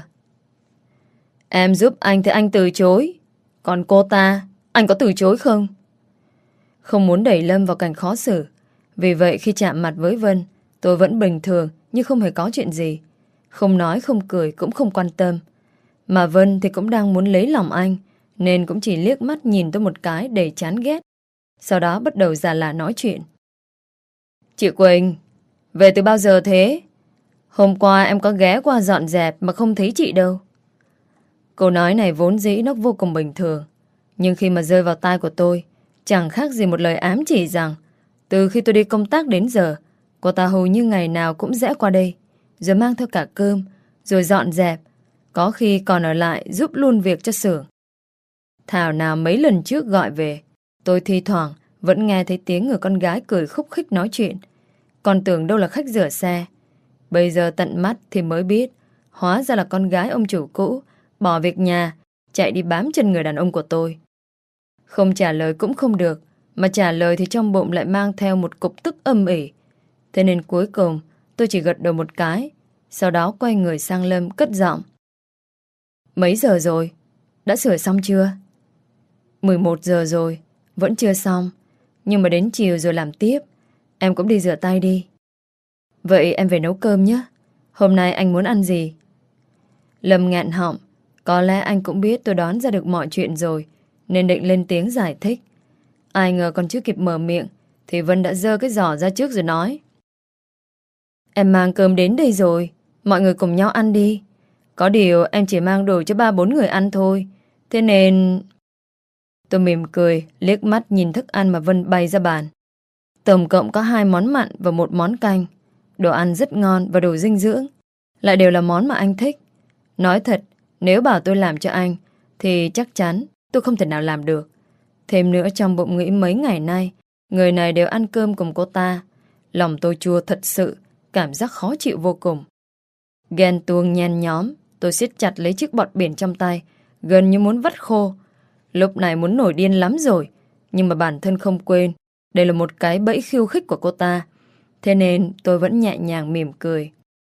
Em giúp anh thì anh từ chối, còn cô ta, anh có từ chối không? Không muốn đẩy Lâm vào cảnh khó xử, vì vậy khi chạm mặt với Vân, tôi vẫn bình thường như không hề có chuyện gì. Không nói không cười cũng không quan tâm. Mà Vân thì cũng đang muốn lấy lòng anh, nên cũng chỉ liếc mắt nhìn tôi một cái đầy chán ghét. Sau đó bắt đầu già lả nói chuyện. Chị Quỳnh, về từ bao giờ thế? Hôm qua em có ghé qua dọn dẹp mà không thấy chị đâu. Câu nói này vốn dĩ nó vô cùng bình thường, nhưng khi mà rơi vào tai của tôi, chẳng khác gì một lời ám chỉ rằng từ khi tôi đi công tác đến giờ, cô ta hầu như ngày nào cũng rẽ qua đây, rồi mang theo cả cơm, rồi dọn dẹp, có khi còn ở lại giúp luôn việc cho xưởng. Thảo nào mấy lần trước gọi về, tôi thi thoảng vẫn nghe thấy tiếng người con gái cười khúc khích nói chuyện, còn tưởng đâu là khách rửa xe. Bây giờ tận mắt thì mới biết, hóa ra là con gái ông chủ cũ bỏ việc nhà, chạy đi bám chân người đàn ông của tôi. Không trả lời cũng không được, mà trả lời thì trong bụng lại mang theo một cục tức âm ỉ. Thế nên cuối cùng tôi chỉ gật đầu một cái, sau đó quay người sang Lâm cất giọng. Mấy giờ rồi? Đã sửa xong chưa? mười một giờ rồi, vẫn chưa xong, nhưng mà đến chiều rồi làm tiếp. Em cũng đi rửa tay đi. Vậy em về nấu cơm nhé. Hôm nay anh muốn ăn gì? Lâm nghẹn họng. Có lẽ anh cũng biết tôi đoán ra được mọi chuyện rồi, nên định lên tiếng giải thích. Ai ngờ còn chưa kịp mở miệng thì Vân đã giơ cái giỏ ra trước rồi nói: Em mang cơm đến đây rồi, mọi người cùng nhau ăn đi. Có điều em chỉ mang đồ cho ba bốn người ăn thôi, thế nên... Tôi mỉm cười, liếc mắt nhìn thức ăn mà Vân bày ra bàn. Tổng cộng có hai món mặn và một món canh. Đồ ăn rất ngon và đủ dinh dưỡng, lại đều là món mà anh thích. Nói thật, nếu bảo tôi làm cho anh thì chắc chắn tôi không thể nào làm được. Thêm nữa, trong bụng nghĩ mấy ngày nay người này đều ăn cơm cùng cô ta, lòng tôi chua thật sự, cảm giác khó chịu vô cùng. Ghen tuông nhen nhóm, tôi siết chặt lấy chiếc bọt biển trong tay, gần như muốn vắt khô. Lúc này muốn nổi điên lắm rồi, nhưng mà bản thân không quên đây là một cái bẫy khiêu khích của cô ta. Thế nên tôi vẫn nhẹ nhàng mỉm cười.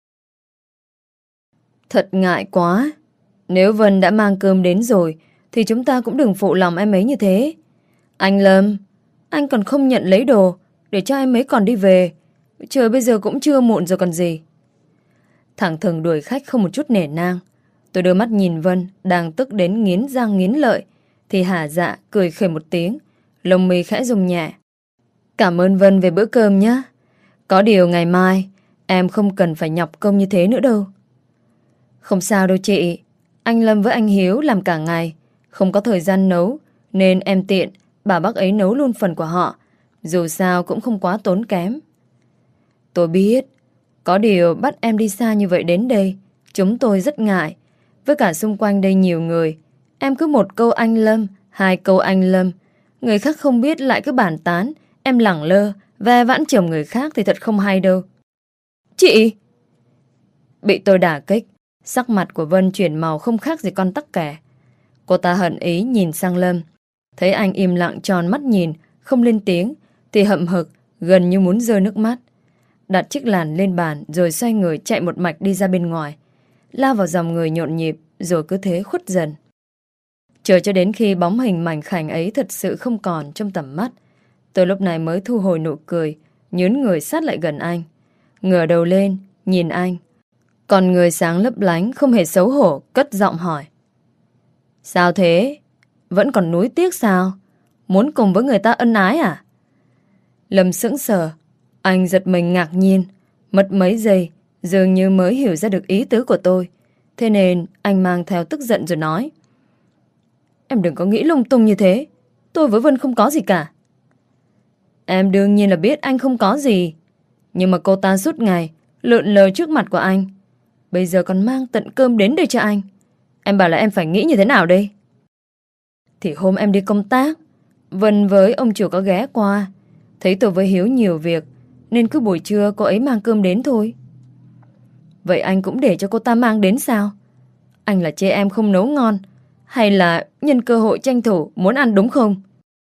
Thật ngại quá. Nếu Vân đã mang cơm đến rồi thì chúng ta cũng đừng phụ lòng em ấy như thế. Anh Lâm, anh còn không nhận lấy đồ để cho em ấy còn đi về. Trời bây giờ cũng chưa muộn rồi còn gì. Thẳng thừng đuổi khách không một chút nể nang. Tôi đưa mắt nhìn Vân đang tức đến nghiến răng nghiến lợi, thì hả dạ cười khẩy một tiếng, lông mi khẽ rung nhẹ. Cảm ơn Vân về bữa cơm nhé. Có điều ngày mai em không cần phải nhọc công như thế nữa đâu. Không sao đâu chị. Anh Lâm với anh Hiếu làm cả ngày, không có thời gian nấu, nên em tiện bảo bác ấy nấu luôn phần của họ. Dù sao cũng không quá tốn kém. Tôi biết. Có điều bắt em đi xa như vậy đến đây, chúng tôi rất ngại. Với cả xung quanh đây nhiều người, em cứ một câu anh Lâm, hai câu anh Lâm, người khác không biết lại cứ bàn tán. Em lẳng lơ ve vãn chồng người khác thì thật không hay đâu. Chị! Bị tôi đả kích, sắc mặt của Vân chuyển màu không khác gì con tắc kè. Cô ta hận ý nhìn sang Lâm, thấy anh im lặng tròn mắt nhìn, không lên tiếng, thì hậm hực, gần như muốn rơi nước mắt. Đặt chiếc làn lên bàn rồi xoay người chạy một mạch đi ra bên ngoài, lao vào dòng người nhộn nhịp, rồi cứ thế khuất dần. Chờ cho đến khi bóng hình mảnh khảnh ấy thật sự không còn trong tầm mắt, tôi lúc này mới thu hồi nụ cười, nhún người sát lại gần anh, ngửa đầu lên, nhìn anh. Còn người sáng lấp lánh không hề xấu hổ, cất giọng hỏi. Sao thế? Vẫn còn nuối tiếc sao? Muốn cùng với người ta ân ái à? Lâm sững sờ, anh giật mình ngạc nhiên, mất mấy giây, dường như mới hiểu ra được ý tứ của tôi. Thế nên anh mang theo tức giận rồi nói. Em đừng có nghĩ lung tung như thế. Tôi với Vân không có gì cả. Em đương nhiên là biết anh không có gì. Nhưng mà cô ta suốt ngày lượn lờ trước mặt của anh. Bây giờ còn mang tận cơm đến đây cho anh. Em bảo là em phải nghĩ như thế nào đây? Thì hôm em đi công tác, Vân với ông chủ có ghé qua. Thấy tôi với Hiếu nhiều việc, nên cứ buổi trưa cô ấy mang cơm đến thôi. Vậy anh cũng để cho cô ta mang đến sao? Anh là chê em không nấu ngon, hay là nhân cơ hội tranh thủ muốn ăn đúng không?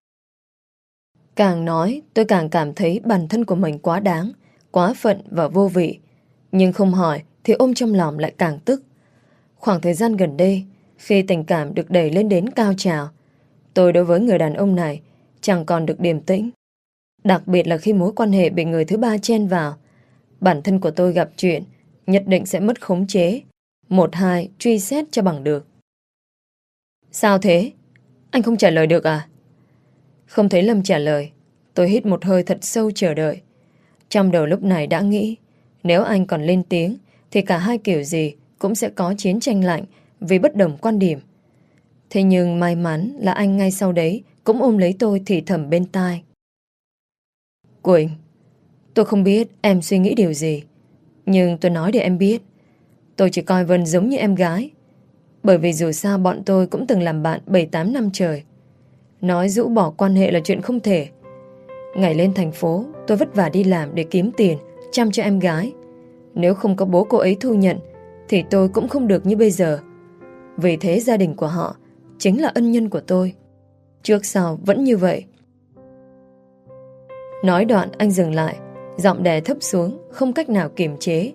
Càng nói tôi càng cảm thấy bản thân của mình quá đáng, quá phận và vô vị. Nhưng không hỏi thì ôm trong lòng lại càng tức. Khoảng thời gian gần đây, khi tình cảm được đẩy lên đến cao trào, tôi đối với người đàn ông này chẳng còn được điềm tĩnh. Đặc biệt là khi mối quan hệ bị người thứ ba chen vào. Bản thân của tôi gặp chuyện nhất định sẽ mất khống chế. Một hai truy xét cho bằng được. Sao thế? Anh không trả lời được à? Không thấy Lâm trả lời, tôi hít một hơi thật sâu chờ đợi. Trong đầu lúc này đã nghĩ, nếu anh còn lên tiếng thì cả hai kiểu gì cũng sẽ có chiến tranh lạnh vì bất đồng quan điểm. Thế nhưng may mắn là anh ngay sau đấy cũng ôm lấy tôi thì thầm bên tai. Quỳnh, tôi không biết em suy nghĩ điều gì, nhưng tôi nói để em biết, tôi chỉ coi Vân giống như em gái. Bởi vì dù sao bọn tôi cũng từng làm bạn bảy tám năm trời. Nói rũ bỏ quan hệ là chuyện không thể. Ngày lên thành phố, tôi vất vả đi làm để kiếm tiền chăm cho em gái. Nếu không có bố cô ấy thu nhận thì tôi cũng không được như bây giờ. Vì thế gia đình của họ chính là ân nhân của tôi. Trước sau vẫn như vậy. Nói đoạn anh dừng lại, giọng đè thấp xuống, không cách nào kiềm chế.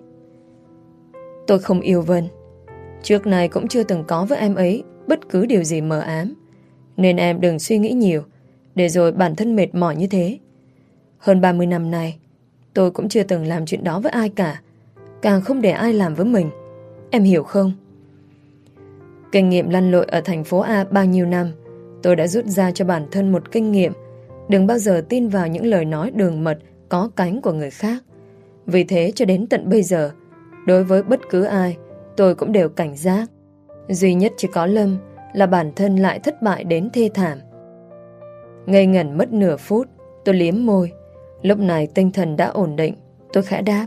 Tôi không yêu Vân. Trước này cũng chưa từng có với em ấy bất cứ điều gì mờ ám. Nên em đừng suy nghĩ nhiều, để rồi bản thân mệt mỏi như thế. Hơn ba mươi năm nay, tôi cũng chưa từng làm chuyện đó với ai cả, càng không để ai làm với mình. Em hiểu không? Kinh nghiệm lăn lội ở thành phố A bao nhiêu năm, tôi đã rút ra cho bản thân một kinh nghiệm. Đừng bao giờ tin vào những lời nói đường mật có cánh của người khác. Vì thế cho đến tận bây giờ, đối với bất cứ ai, tôi cũng đều cảnh giác. Duy nhất chỉ có Lâm là bản thân lại thất bại đến thê thảm. Ngây ngẩn mất nửa phút, tôi liếm môi. Lúc này tinh thần đã ổn định, tôi khẽ đáp.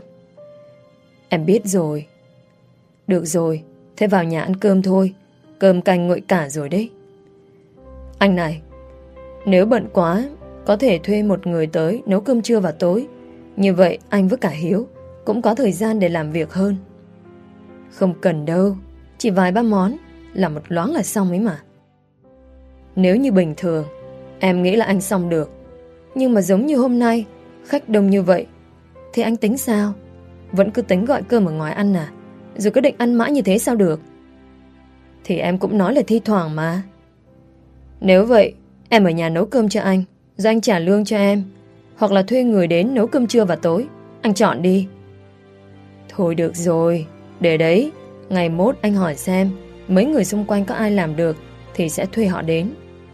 Em biết rồi. Được rồi, thế vào nhà ăn cơm thôi. Cơm canh nguội cả rồi đấy. Anh này, nếu bận quá, có thể thuê một người tới nấu cơm trưa và tối. Như vậy anh với cả Hiếu cũng có thời gian để làm việc hơn. Không cần đâu, chỉ vài ba món là một loáng là xong ấy mà. Nếu như bình thường, em nghĩ là anh xong được. Nhưng mà giống như hôm nay, khách đông như vậy, thì anh tính sao? Vẫn cứ tính gọi cơm ở ngoài ăn à? Rồi cứ định ăn mãi như thế sao được? Thì em cũng nói là thi thoảng mà. Nếu vậy, em ở nhà nấu cơm cho anh, rồi anh trả lương cho em. Hoặc là thuê người đến nấu cơm trưa và tối. Anh chọn đi. Thôi được rồi, để đấy, ngày mốt anh hỏi xem mấy người xung quanh có ai làm được thì sẽ thuê họ đến.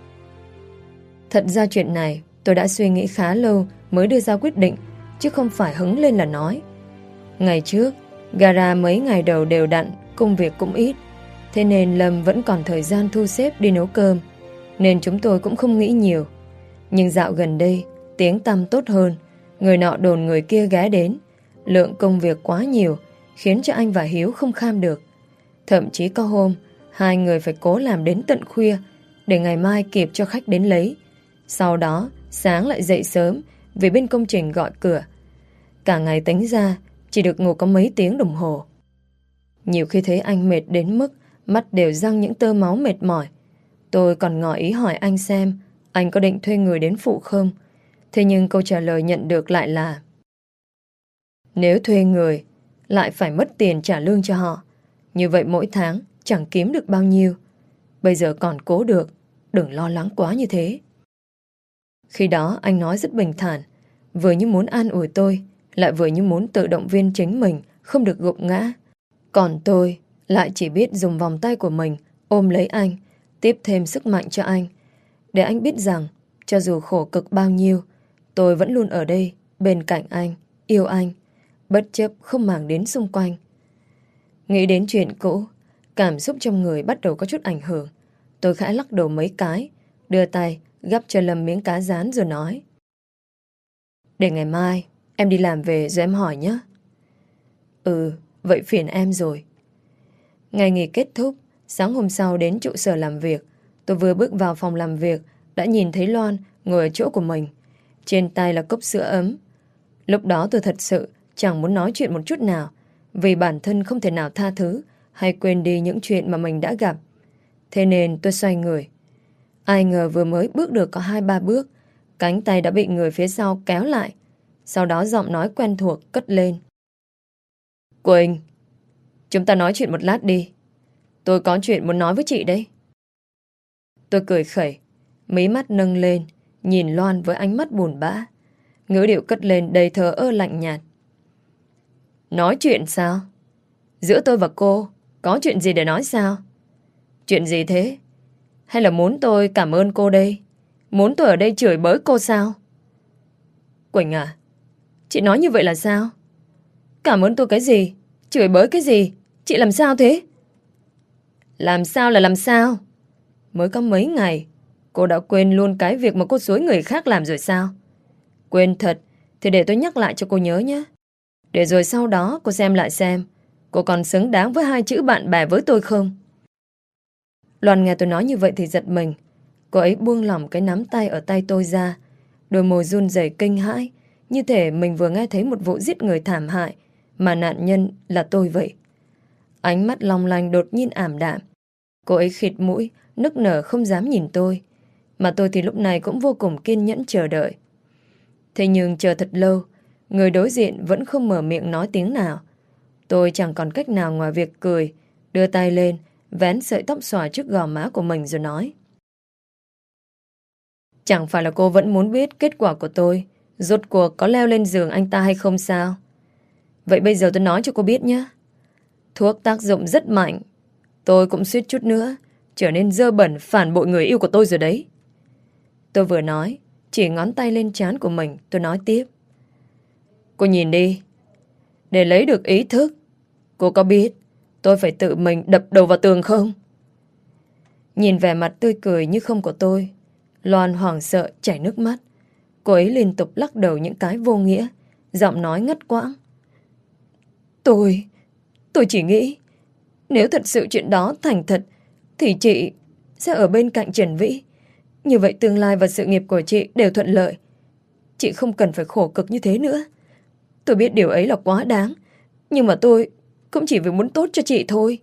Thật ra chuyện này tôi đã suy nghĩ khá lâu mới đưa ra quyết định, chứ không phải hứng lên là nói. Ngày trước, gara mấy ngày đầu đều đặn, công việc cũng ít. Thế nên Lâm vẫn còn thời gian thu xếp đi nấu cơm, nên chúng tôi cũng không nghĩ nhiều. Nhưng dạo gần đây, tiếng tăm tốt hơn, người nọ đồn người kia ghé đến. Lượng công việc quá nhiều, khiến cho anh và Hiếu không kham được. Thậm chí có hôm, hai người phải cố làm đến tận khuya, để ngày mai kịp cho khách đến lấy. Sau đó, sáng lại dậy sớm, vì bên công trình gọi cửa. Cả ngày tính ra, chỉ được ngủ có mấy tiếng đồng hồ. Nhiều khi thấy anh mệt đến mức mắt đều răng những tơ máu mệt mỏi. Tôi còn ngỏ ý hỏi anh xem anh có định thuê người đến phụ không. Thế nhưng câu trả lời nhận được lại là nếu thuê người lại phải mất tiền trả lương cho họ. Như vậy mỗi tháng chẳng kiếm được bao nhiêu. Bây giờ còn cố được đừng lo lắng quá như thế. Khi đó anh nói rất bình thản, vừa như muốn an ủi tôi, lại vừa như muốn tự động viên chính mình không được gục ngã. Còn tôi lại chỉ biết dùng vòng tay của mình ôm lấy anh, tiếp thêm sức mạnh cho anh, để anh biết rằng cho dù khổ cực bao nhiêu, tôi vẫn luôn ở đây, bên cạnh anh, yêu anh, bất chấp không màng đến xung quanh. Nghĩ đến chuyện cũ, cảm xúc trong người bắt đầu có chút ảnh hưởng. Tôi khẽ lắc đầu mấy cái, đưa tay gắp cho Lâm miếng cá rán rồi nói: để ngày mai em đi làm về rồi em hỏi nhé. Ừ, vậy phiền em rồi. Ngày nghỉ kết thúc, sáng hôm sau đến trụ sở làm việc. Tôi vừa bước vào phòng làm việc đã nhìn thấy Loan ngồi ở chỗ của mình, trên tay là cốc sữa ấm. Lúc đó tôi thật sự chẳng muốn nói chuyện một chút nào, vì bản thân không thể nào tha thứ hay quên đi những chuyện mà mình đã gặp. Thế nên tôi xoay người. Ai ngờ vừa mới bước được có hai ba bước, cánh tay đã bị người phía sau kéo lại. Sau đó giọng nói quen thuộc cất lên: Quỳnh, chúng ta nói chuyện một lát đi. Tôi có chuyện muốn nói với chị đấy. Tôi cười khẩy, mí mắt nâng lên, nhìn Loan với ánh mắt buồn bã. Ngữ điệu cất lên đầy thờ ơ lạnh nhạt: nói chuyện sao? Giữa tôi và cô có chuyện gì để nói sao? Chuyện gì thế? Hay là muốn tôi cảm ơn cô đây? Muốn tôi ở đây chửi bới cô sao? Quỳnh à, chị nói như vậy là sao? Cảm ơn tôi cái gì? Chửi bới cái gì? Chị làm sao thế? Làm sao là làm sao? Mới có mấy ngày, cô đã quên luôn cái việc mà cô xúi người khác làm rồi sao? Quên thật thì để tôi nhắc lại cho cô nhớ nhé. Để rồi sau đó cô xem lại xem cô còn xứng đáng với hai chữ bạn bè với tôi không? Loan nghe tôi nói như vậy thì giật mình. Cô ấy buông lỏng cái nắm tay ở tay tôi ra, đôi môi run rẩy kinh hãi, như thể mình vừa nghe thấy một vụ giết người thảm hại, mà nạn nhân là tôi vậy. Ánh mắt long lanh đột nhiên ảm đạm. Cô ấy khịt mũi, nức nở không dám nhìn tôi, mà tôi thì lúc này cũng vô cùng kiên nhẫn chờ đợi. Thế nhưng chờ thật lâu, người đối diện vẫn không mở miệng nói tiếng nào. Tôi chẳng còn cách nào ngoài việc cười, đưa tay lên, vén sợi tóc xõa trước gò má của mình rồi nói: chẳng phải là cô vẫn muốn biết kết quả của tôi rốt cuộc có leo lên giường anh ta hay không sao? Vậy bây giờ tôi nói cho cô biết nhé. Thuốc tác dụng rất mạnh. Tôi cũng suýt chút nữa trở nên dơ bẩn phản bội người yêu của tôi rồi đấy. Tôi vừa nói, chỉ ngón tay lên trán của mình, tôi nói tiếp: cô nhìn đi. Để lấy được ý thức, cô có biết tôi phải tự mình đập đầu vào tường không? Nhìn vẻ mặt tươi cười như không của tôi, Loan hoảng sợ chảy nước mắt. Cô ấy liên tục lắc đầu những cái vô nghĩa, giọng nói ngắt quãng: Tôi, tôi chỉ nghĩ nếu thật sự chuyện đó thành thật thì chị sẽ ở bên cạnh Trần Vĩ. Như vậy tương lai và sự nghiệp của chị đều thuận lợi. Chị không cần phải khổ cực như thế nữa. Tôi biết điều ấy là quá đáng, nhưng mà tôi cũng chỉ vì muốn tốt cho chị thôi.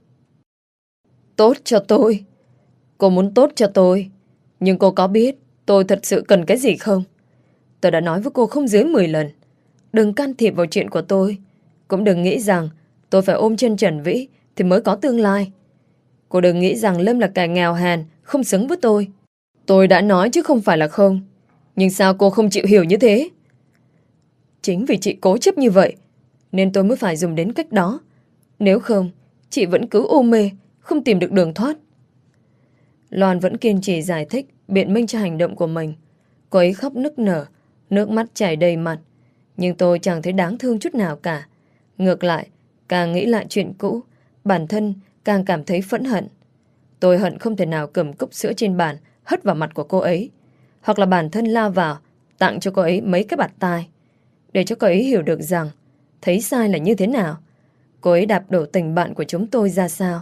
Tốt cho tôi? Cô muốn tốt cho tôi, nhưng cô có biết tôi thật sự cần cái gì không? Tôi đã nói với cô không dưới mười lần, đừng can thiệp vào chuyện của tôi. Cũng đừng nghĩ rằng tôi phải ôm chân Trần Vĩ thì mới có tương lai. Cô đừng nghĩ rằng Lâm là kẻ nghèo hèn, không xứng với tôi. Tôi đã nói chứ không phải là không. Nhưng sao cô không chịu hiểu như thế? Chính vì chị cố chấp như vậy nên tôi mới phải dùng đến cách đó. Nếu không, chị vẫn cứ u mê, không tìm được đường thoát. Loan vẫn kiên trì giải thích, biện minh cho hành động của mình. Cô ấy khóc nức nở, nước mắt chảy đầy mặt. Nhưng tôi chẳng thấy đáng thương chút nào cả. Ngược lại, càng nghĩ lại chuyện cũ, bản thân càng cảm thấy phẫn hận. Tôi hận không thể nào cầm cốc sữa trên bàn hất vào mặt của cô ấy, hoặc là bản thân lao vào tặng cho cô ấy mấy cái bạt tai, để cho cô ấy hiểu được rằng thấy sai là như thế nào, cô ấy đạp đổ tình bạn của chúng tôi ra sao.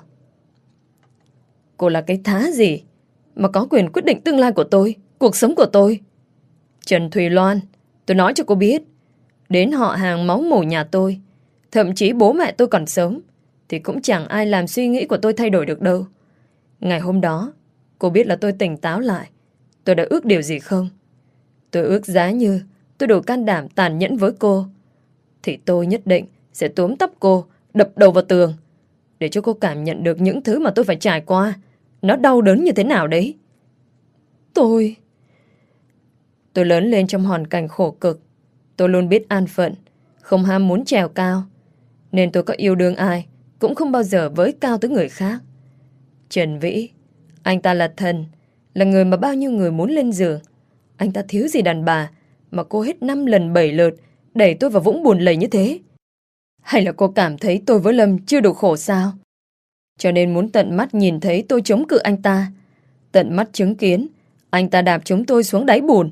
Cô là cái thá gì mà có quyền quyết định tương lai của tôi, cuộc sống của tôi? Trần Thùy Loan, tôi nói cho cô biết, đến họ hàng máu mủ nhà tôi, thậm chí bố mẹ tôi còn sống, thì cũng chẳng ai làm suy nghĩ của tôi thay đổi được đâu. Ngày hôm đó, cô biết là tôi tỉnh táo lại. Tôi đã ước điều gì không? Tôi ước giá như tôi đủ can đảm tàn nhẫn với cô, thì tôi nhất định sẽ túm tóc cô, đập đầu vào tường, để cho cô cảm nhận được những thứ mà tôi phải trải qua nó đau đớn như thế nào đấy. Tôi... Tôi lớn lên trong hoàn cảnh khổ cực. Tôi luôn biết an phận, không ham muốn trèo cao. Nên tôi có yêu đương ai cũng không bao giờ với cao tới người khác. Trần Vĩ, anh ta là thần, là người mà bao nhiêu người muốn lên giường. Anh ta thiếu gì đàn bà mà cô hết năm lần bảy lượt đẩy tôi vào vũng buồn lầy như thế? Hay là cô cảm thấy tôi với Lâm chưa đủ khổ sao? Cho nên muốn tận mắt nhìn thấy tôi chống cự anh ta, tận mắt chứng kiến anh ta đạp chúng tôi xuống đáy bùn.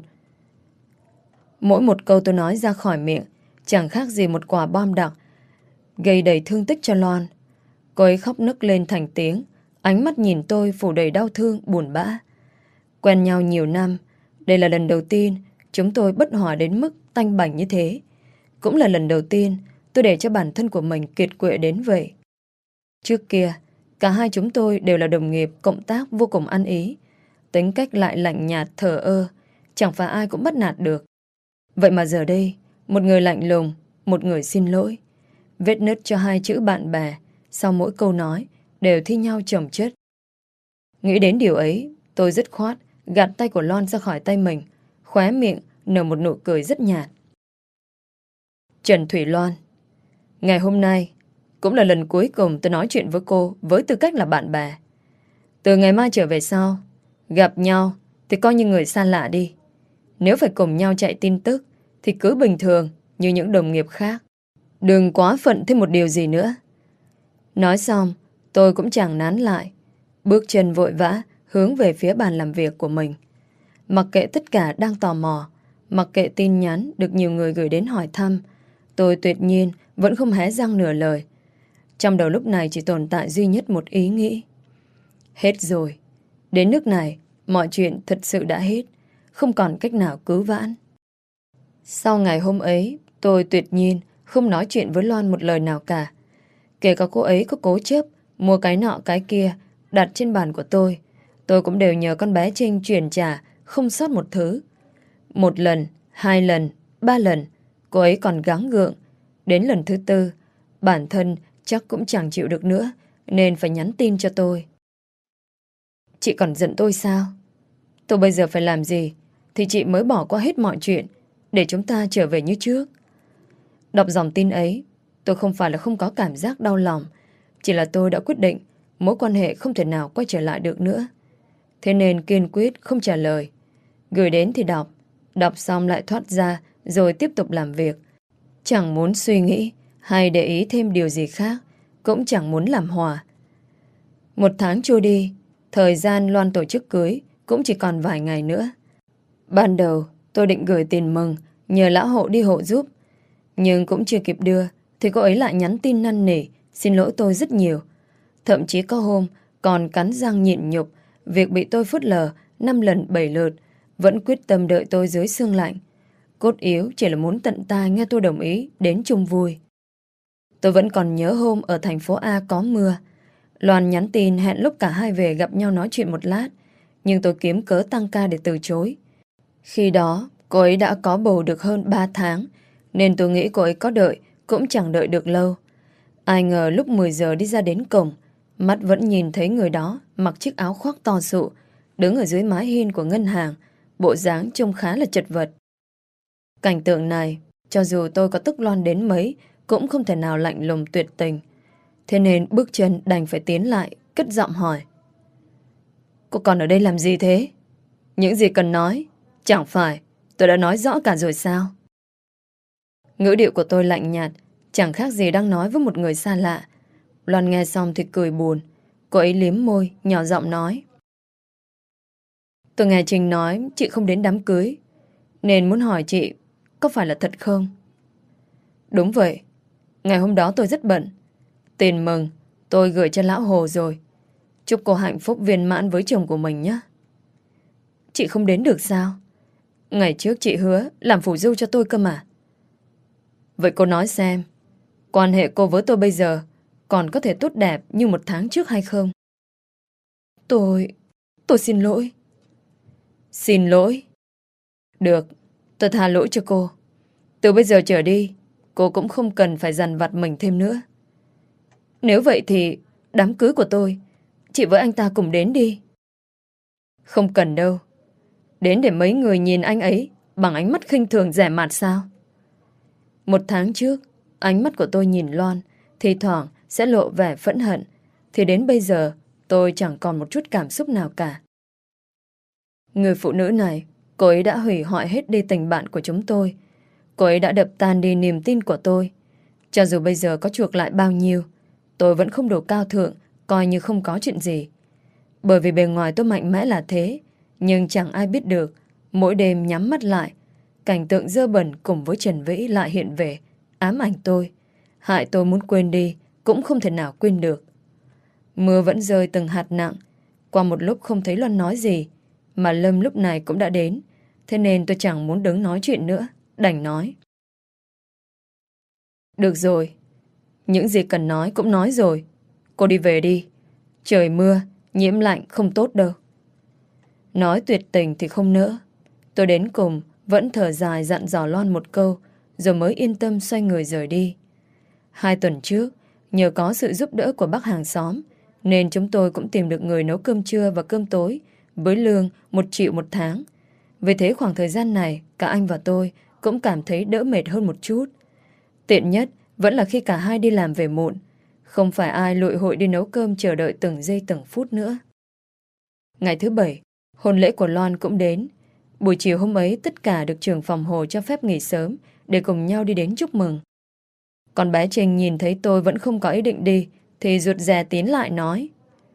Mỗi một câu tôi nói ra khỏi miệng chẳng khác gì một quả bom đặc, gây đầy thương tích cho Loan. Cô ấy khóc nức lên thành tiếng, ánh mắt nhìn tôi phủ đầy đau thương, buồn bã. Quen nhau nhiều năm, đây là lần đầu tiên chúng tôi bất hòa đến mức tanh bành như thế. Cũng là lần đầu tiên tôi để cho bản thân của mình kiệt quệ đến vậy. Trước kia, cả hai chúng tôi đều là đồng nghiệp cộng tác vô cùng ăn ý. Tính cách lại lạnh nhạt thờ ơ, chẳng phải ai cũng bắt nạt được. Vậy mà giờ đây, một người lạnh lùng, một người xin lỗi. Vết nứt cho hai chữ bạn bè, sau mỗi câu nói, đều thi nhau chồng chất. Nghĩ đến điều ấy, tôi dứt khoát, gạt tay của Loan ra khỏi tay mình, khóe miệng, nở một nụ cười rất nhạt. Trần Thủy Loan, ngày hôm nay, cũng là lần cuối cùng tôi nói chuyện với cô với tư cách là bạn bè. Từ ngày mai trở về sau, gặp nhau thì coi như người xa lạ đi. Nếu phải cùng nhau chạy tin tức thì cứ bình thường như những đồng nghiệp khác. Đừng quá phận thêm một điều gì nữa. Nói xong, tôi cũng chẳng nán lại, bước chân vội vã hướng về phía bàn làm việc của mình. Mặc kệ tất cả đang tò mò, mặc kệ tin nhắn được nhiều người gửi đến hỏi thăm, tôi tuyệt nhiên vẫn không hé răng nửa lời. Trong đầu lúc này chỉ tồn tại duy nhất một ý nghĩ. Hết rồi. Đến nước này, mọi chuyện thật sự đã hết, không còn cách nào cứu vãn. Sau ngày hôm ấy, tôi tuyệt nhiên không nói chuyện với Loan một lời nào cả. Kể cả cô ấy có cố chấp mua cái nọ cái kia đặt trên bàn của tôi, tôi cũng đều nhờ con bé Trinh chuyển trả không sót một thứ. Một lần, hai lần, ba lần, cô ấy còn gắng gượng. Đến lần thứ tư, bản thân chắc cũng chẳng chịu được nữa, nên phải nhắn tin cho tôi. Chị còn giận tôi sao? Tôi bây giờ phải làm gì thì chị mới bỏ qua hết mọi chuyện để chúng ta trở về như trước? Đọc dòng tin ấy, tôi không phải là không có cảm giác đau lòng, chỉ là tôi đã quyết định mối quan hệ không thể nào quay trở lại được nữa. Thế nên kiên quyết không trả lời. Gửi đến thì đọc, đọc xong lại thoát ra rồi tiếp tục làm việc. Chẳng muốn suy nghĩ hay để ý thêm điều gì khác, cũng chẳng muốn làm hòa. Một tháng trôi đi, thời gian Loan tổ chức cưới cũng chỉ còn vài ngày nữa. Ban đầu tôi định gửi tiền mừng nhờ lão hộ đi hộ giúp, nhưng cũng chưa kịp đưa thì cô ấy lại nhắn tin năn nỉ xin lỗi tôi rất nhiều. Thậm chí có hôm còn cắn răng nhịn nhục việc bị tôi phớt lờ năm lần bảy lượt, vẫn quyết tâm đợi tôi dưới sương lạnh. Cốt yếu chỉ là muốn tận tai nghe tôi đồng ý đến chung vui. Tôi vẫn còn nhớ hôm ở thành phố A có mưa. Loan nhắn tin hẹn lúc cả hai về gặp nhau nói chuyện một lát, nhưng tôi kiếm cớ tăng ca để từ chối. Khi đó, cô ấy đã có bầu được hơn ba tháng, nên tôi nghĩ cô ấy có đợi cũng chẳng đợi được lâu. Ai ngờ lúc mười giờ đi ra đến cổng, mắt vẫn nhìn thấy người đó mặc chiếc áo khoác to sụ, đứng ở dưới mái hiên của ngân hàng, bộ dáng trông khá là chật vật. Cảnh tượng này, cho dù tôi có tức Loan đến mấy, cũng không thể nào lạnh lùng tuyệt tình. Thế nên bước chân đành phải tiến lại, cất giọng hỏi. Cô còn ở đây làm gì thế? Những gì cần nói, chẳng phải tôi đã nói rõ cả rồi sao? Ngữ điệu của tôi lạnh nhạt, chẳng khác gì đang nói với một người xa lạ. Loan nghe xong thì cười buồn. Cô ấy liếm môi, nhỏ giọng nói. Tôi nghe Trinh nói chị không đến đám cưới, nên muốn hỏi chị có phải là thật không? Đúng vậy. Ngày hôm đó tôi rất bận. Tiền mừng tôi gửi cho lão Hồ rồi. Chúc cô hạnh phúc viên mãn với chồng của mình nhé. Chị không đến được sao? Ngày trước chị hứa làm phù du cho tôi cơ mà. Vậy cô nói xem, quan hệ cô với tôi bây giờ còn có thể tốt đẹp như một tháng trước hay không? Tôi... tôi xin lỗi. Xin lỗi? Được, tôi tha lỗi cho cô. Từ bây giờ trở đi, cô cũng không cần phải dằn vặt mình thêm nữa. Nếu vậy thì đám cưới của tôi, chị với anh ta cùng đến đi. Không cần đâu. Đến để mấy người nhìn anh ấy bằng ánh mắt khinh thường dè mạt sao? Một tháng trước, ánh mắt của tôi nhìn Loan thì thoảng sẽ lộ vẻ phẫn hận. Thì đến bây giờ tôi chẳng còn một chút cảm xúc nào cả. Người phụ nữ này, cô ấy đã hủy hoại hết đi tình bạn của chúng tôi. Cô ấy đã đập tan đi niềm tin của tôi. Cho dù bây giờ có chuộc lại bao nhiêu, tôi vẫn không đủ cao thượng, coi như không có chuyện gì. Bởi vì bề ngoài tôi mạnh mẽ là thế, nhưng chẳng ai biết được, mỗi đêm nhắm mắt lại, cảnh tượng dơ bẩn cùng với Trần Vĩ lại hiện về, ám ảnh tôi. Hại tôi muốn quên đi, cũng không thể nào quên được. Mưa vẫn rơi từng hạt nặng. Qua một lúc không thấy Loan nói gì, mà Lâm lúc này cũng đã đến. Thế nên tôi chẳng muốn đứng nói chuyện nữa, đành nói. Được rồi, những gì cần nói cũng nói rồi. Cô đi về đi. Trời mưa, nhiễm lạnh không tốt đâu. Nói tuyệt tình thì không nỡ. Tôi đến cùng vẫn thở dài dặn dò Loan một câu, rồi mới yên tâm xoay người rời đi. Hai tuần trước, nhờ có sự giúp đỡ của bác hàng xóm, nên chúng tôi cũng tìm được người nấu cơm trưa và cơm tối với lương một triệu một tháng. Vì thế khoảng thời gian này, cả anh và tôi cũng cảm thấy đỡ mệt hơn một chút. Tiện nhất vẫn là khi cả hai đi làm về muộn, không phải ai lụi hội đi nấu cơm chờ đợi từng giây từng phút nữa. Ngày thứ bảy, hôn lễ của Loan cũng đến. Buổi chiều hôm ấy tất cả được trưởng phòng Hồ cho phép nghỉ sớm để cùng nhau đi đến chúc mừng. Còn bé Trinh nhìn thấy tôi vẫn không có ý định đi thì rụt rè tiến lại nói: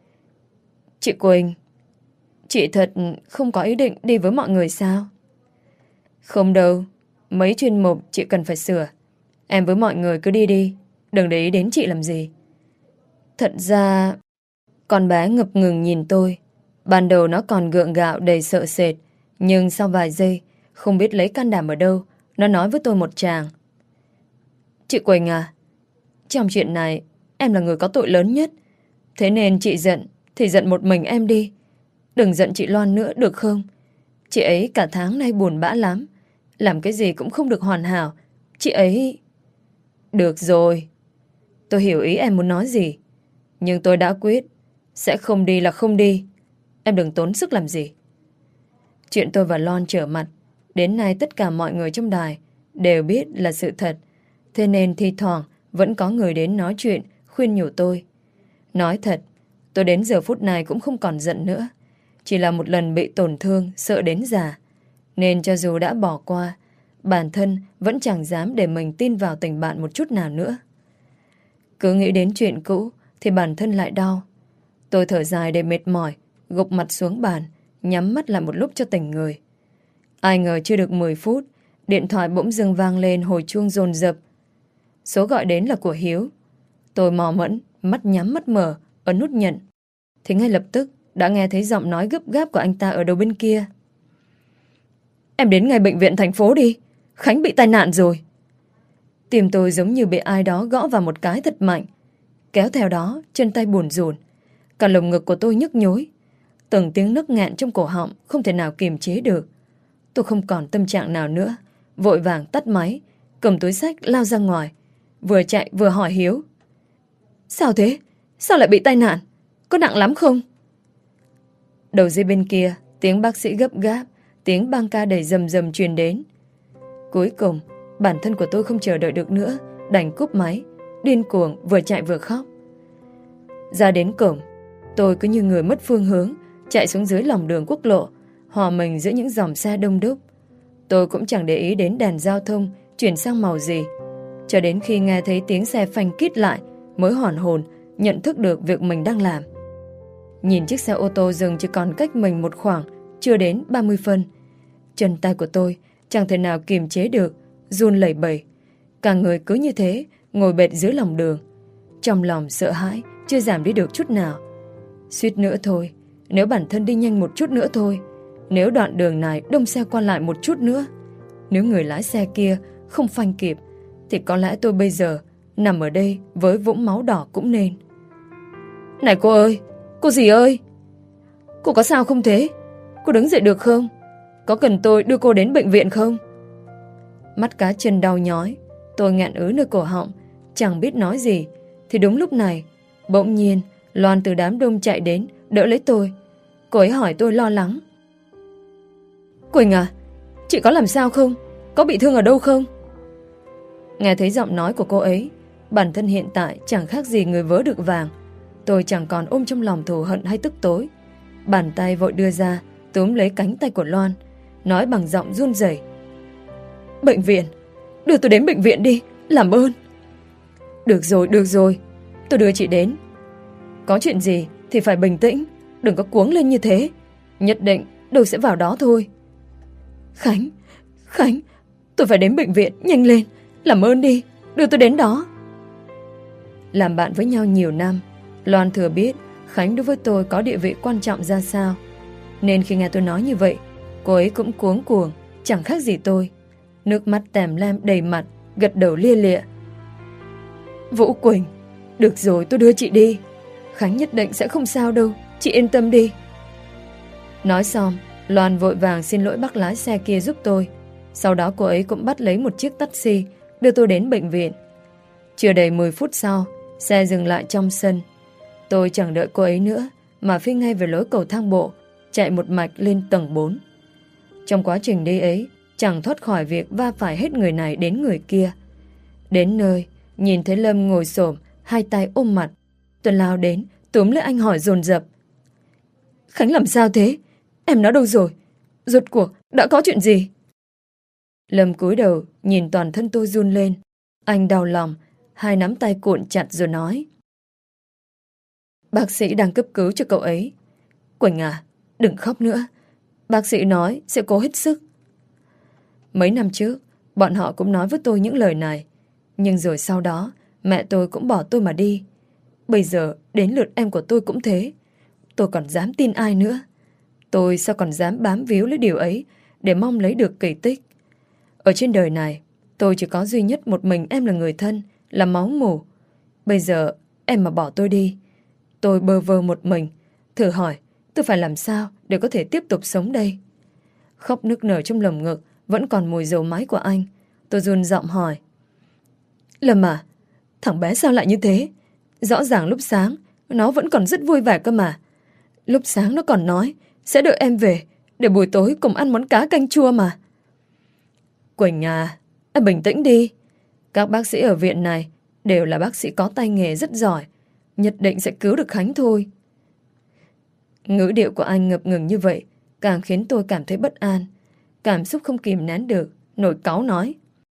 Chị Quỳnh, chị thật không có ý định đi với mọi người sao? Không đâu, mấy chuyên mục chị cần phải sửa. Em với mọi người cứ đi đi, đừng để ý đến chị làm gì. Thật ra... Con bé ngập ngừng nhìn tôi. Ban đầu nó còn gượng gạo đầy sợ sệt, nhưng sau vài giây, không biết lấy can đảm ở đâu, nó nói với tôi một tràng: Chị Quỳnh à, trong chuyện này em là người có tội lớn nhất. Thế nên chị giận thì giận một mình em đi. Đừng giận chị Loan nữa được không? Chị ấy cả tháng nay buồn bã lắm, làm cái gì cũng không được hoàn hảo. Chị ấy... Được rồi, tôi hiểu ý em muốn nói gì, nhưng tôi đã quyết sẽ không đi là không đi. Em đừng tốn sức làm gì. Chuyện tôi và Loan trở mặt đến nay tất cả mọi người trong đài đều biết là sự thật. Thế nên thi thoảng vẫn có người đến nói chuyện, khuyên nhủ tôi. Nói thật, tôi đến giờ phút này cũng không còn giận nữa. Chỉ là một lần bị tổn thương, sợ đến già. Nên cho dù đã bỏ qua, bản thân vẫn chẳng dám để mình tin vào tình bạn một chút nào nữa. Cứ nghĩ đến chuyện cũ thì bản thân lại đau. Tôi thở dài để mệt mỏi, gục mặt xuống bàn, nhắm mắt lại một lúc cho tỉnh người. Ai ngờ chưa được mười phút, điện thoại bỗng dưng vang lên hồi chuông dồn dập. Số gọi đến là của Hiếu. Tôi mò mẫn, mắt nhắm mắt mở, ấn nút nhận. Thì ngay lập tức đã nghe thấy giọng nói gấp gáp của anh ta ở đầu bên kia. Em đến ngay bệnh viện thành phố đi, Khánh bị tai nạn rồi. Tim tôi giống như bị ai đó gõ vào một cái thật mạnh. Kéo theo đó, chân tay buồn rùn. Cả lồng ngực của tôi nhức nhối. Từng tiếng nấc nghẹn trong cổ họng không thể nào kiềm chế được. Tôi không còn tâm trạng nào nữa, vội vàng tắt máy, cầm túi xách lao ra ngoài, vừa chạy vừa hỏi Hiếu: Sao thế? Sao lại bị tai nạn? Có nặng lắm không? Đầu dây bên kia, tiếng bác sĩ gấp gáp, tiếng băng ca đầy rầm rầm truyền đến. Cuối cùng, bản thân của tôi không chờ đợi được nữa, đành cúp máy, điên cuồng vừa chạy vừa khóc. Ra đến cổng, tôi cứ như người mất phương hướng, chạy xuống dưới lòng đường quốc lộ, hòa mình giữa những dòng xe đông đúc. Tôi cũng chẳng để ý đến đèn giao thông chuyển sang màu gì, cho đến khi nghe thấy tiếng xe phanh kít lại mới hoàn hồn nhận thức được việc mình đang làm. Nhìn chiếc xe ô tô dừng chỉ còn cách mình một khoảng chưa đến ba mươi phân. Chân tay của tôi chẳng thể nào kiềm chế được, run lẩy bẩy. Cả người cứ như thế ngồi bệt dưới lòng đường. Trong lòng sợ hãi chưa giảm đi được chút nào. Suýt nữa thôi, nếu bản thân đi nhanh một chút nữa thôi, nếu đoạn đường này đông xe qua lại một chút nữa, nếu người lái xe kia không phanh kịp, thì có lẽ tôi bây giờ nằm ở đây với vũng máu đỏ cũng nên. Này cô ơi, cô dì ơi, cô có sao không thế? Cô đứng dậy được không? Có cần tôi đưa cô đến bệnh viện không? Mắt cá chân đau nhói, tôi nghẹn ứ nơi cổ họng, chẳng biết nói gì. Thì đúng lúc này, bỗng nhiên Loan từ đám đông chạy đến đỡ lấy tôi. Cô ấy hỏi tôi lo lắng: Quỳnh à, chị có làm sao không? Có bị thương ở đâu không? Nghe thấy giọng nói của cô ấy, bản thân hiện tại chẳng khác gì người vớ được vàng. Tôi chẳng còn ôm trong lòng thù hận hay tức tối. Bàn tay vội đưa ra, túm lấy cánh tay của Loan, nói bằng giọng run rẩy: Bệnh viện, đưa tôi đến bệnh viện đi, làm ơn. Được rồi, được rồi, tôi đưa chị đến. Có chuyện gì thì phải bình tĩnh, đừng có cuống lên như thế. Nhất định đâu sẽ vào đó thôi. Khánh, Khánh, tôi phải đến bệnh viện, nhanh lên, làm ơn đi, đưa tôi đến đó. Làm bạn với nhau nhiều năm, Loan thừa biết Khánh đối với tôi có địa vị quan trọng ra sao. Nên khi nghe tôi nói như vậy, cô ấy cũng cuống cuồng, chẳng khác gì tôi. Nước mắt tèm lem đầy mặt, gật đầu lia lịa. Vũ Quỳnh, được rồi, tôi đưa chị đi. Khánh nhất định sẽ không sao đâu, chị yên tâm đi. Nói xong, Loan vội vàng xin lỗi bác lái xe kia giúp tôi. Sau đó cô ấy cũng bắt lấy một chiếc taxi đưa tôi đến bệnh viện. Chưa đầy mười phút sau, xe dừng lại trong sân. Tôi chẳng đợi cô ấy nữa mà phi ngay về lối cầu thang bộ, chạy một mạch lên tầng bốn. Trong quá trình đi ấy, chẳng thoát khỏi việc va phải hết người này đến người kia. Đến nơi, nhìn thấy Lâm ngồi xổm, hai tay ôm mặt. Tôi lao đến, túm lấy anh hỏi dồn dập: Khánh làm sao thế? Em nó đâu rồi? Rốt cuộc đã có chuyện gì? Lâm cúi đầu nhìn toàn thân tôi run lên. Anh đau lòng, hai nắm tay cuộn chặt rồi nói: Bác sĩ đang cấp cứu cho cậu ấy. Quỳnh à, đừng khóc nữa. Bác sĩ nói sẽ cố hết sức. Mấy năm trước, bọn họ cũng nói với tôi những lời này. Nhưng rồi sau đó, mẹ tôi cũng bỏ tôi mà đi. Bây giờ, đến lượt em của tôi cũng thế. Tôi còn dám tin ai nữa? Tôi sao còn dám bám víu lấy điều ấy để mong lấy được kỳ tích? Ở trên đời này, tôi chỉ có duy nhất một mình em là người thân, là máu mủ. Bây giờ, em mà bỏ tôi đi, tôi bơ vơ một mình. Thử hỏi, tôi phải làm sao để có thể tiếp tục sống đây? Khóc nức nở trong lồng ngực, vẫn còn mùi dầu máy của anh. Tôi run giọng hỏi: Lâm à, thằng bé sao lại như thế? Rõ ràng lúc sáng nó vẫn còn rất vui vẻ cơ mà. Lúc sáng nó còn nói sẽ đợi em về để buổi tối cùng ăn món cá canh chua mà. Quỳnh à, em bình tĩnh đi. Các bác sĩ ở viện này đều là bác sĩ có tay nghề rất giỏi, nhất định sẽ cứu được Khánh thôi. Ngữ điệu của anh ngập ngừng như vậy càng khiến tôi cảm thấy bất an. Cảm xúc không kìm nén được, nổi cáu nói: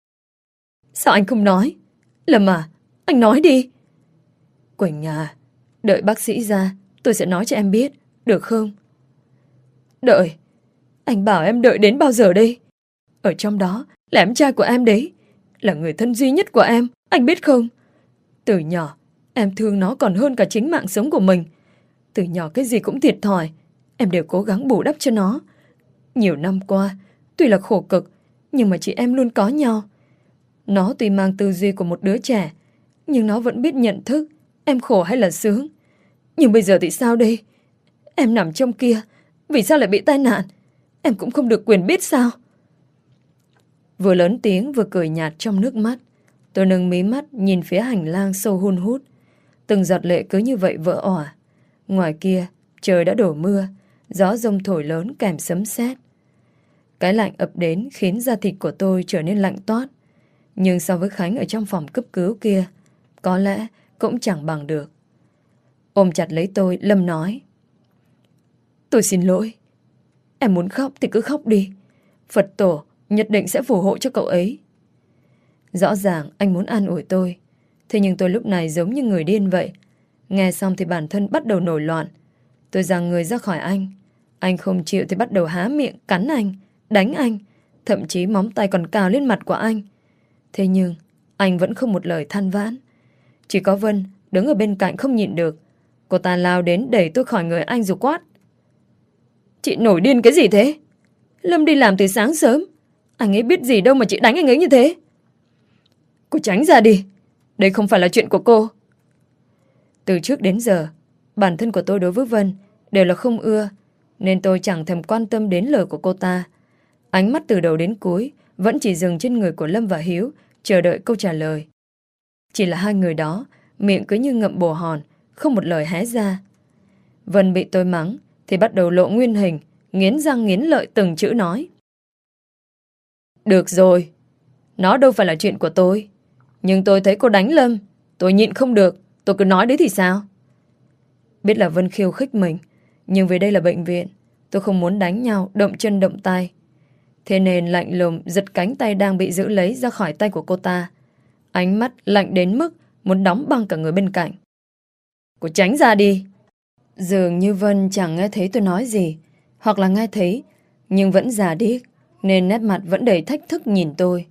Sao anh không nói? Lâm à, anh nói đi. Quỳnh à, đợi bác sĩ ra tôi sẽ nói cho em biết, được không? Đợi? Anh bảo em đợi đến bao giờ đây? Ở trong đó là em trai của em đấy, là người thân duy nhất của em, anh biết không? Từ nhỏ em thương nó còn hơn cả chính mạng sống của mình. Từ nhỏ cái gì cũng thiệt thòi, em đều cố gắng bù đắp cho nó. Nhiều năm qua, tuy là khổ cực, nhưng mà chị em luôn có nhau. Nó tuy mang tư duy của một đứa trẻ, nhưng nó vẫn biết nhận thức em khổ hay là sướng. Nhưng bây giờ thì sao đây? Em nằm trong kia, vì sao lại bị tai nạn? Em cũng không được quyền biết sao? Vừa lớn tiếng vừa cười nhạt trong nước mắt. Tôi nâng mí mắt nhìn phía hành lang sâu hun hút. Từng giọt lệ cứ như vậy vỡ òa. Ngoài kia, trời đã đổ mưa, gió giông thổi lớn kèm sấm sét. Cái lạnh ập đến khiến da thịt của tôi trở nên lạnh toát. Nhưng so với Khánh ở trong phòng cấp cứu kia, có lẽ cũng chẳng bằng được. Ôm chặt lấy tôi, Lâm nói: Tôi xin lỗi. Em muốn khóc thì cứ khóc đi. Phật tổ nhất định sẽ phù hộ cho cậu ấy. Rõ ràng anh muốn an ủi tôi, thế nhưng tôi lúc này giống như người điên vậy. Nghe xong thì bản thân bắt đầu nổi loạn. Tôi giằng người ra khỏi anh. Anh không chịu thì bắt đầu há miệng cắn anh, đánh anh, thậm chí móng tay còn cào lên mặt của anh. Thế nhưng anh vẫn không một lời than vãn. Chỉ có Vân đứng ở bên cạnh không nhịn được. Cô ta lao đến đẩy tôi khỏi người anh rồi quát: Chị nổi điên cái gì thế? Lâm đi làm từ sáng sớm, anh ấy biết gì đâu mà chị đánh anh ấy như thế. Cô tránh ra đi, đây không phải là chuyện của cô. Từ trước đến giờ, bản thân của tôi đối với Vân đều là không ưa, nên tôi chẳng thèm quan tâm đến lời của cô ta. Ánh mắt từ đầu đến cuối vẫn chỉ dừng trên người của Lâm và Hiếu, chờ đợi câu trả lời. Chỉ là hai người đó, miệng cứ như ngậm bồ hòn, không một lời hé ra. Vân bị tôi mắng thì bắt đầu lộ nguyên hình, nghiến răng nghiến lợi từng chữ nói: Được rồi, nó đâu phải là chuyện của tôi. Nhưng tôi thấy cô đánh Lâm, tôi nhịn không được, tôi cứ nói đấy thì sao? Biết là Vân khiêu khích mình, nhưng vì đây là bệnh viện, tôi không muốn đánh nhau, động chân động tay. Thế nên lạnh lùng giật cánh tay đang bị giữ lấy ra khỏi tay của cô ta. Ánh mắt lạnh đến mức muốn đóng băng cả người bên cạnh. Cô tránh ra đi. Dường như Vân chẳng nghe thấy tôi nói gì, hoặc là nghe thấy nhưng vẫn già điếc, nên nét mặt vẫn đầy thách thức nhìn tôi.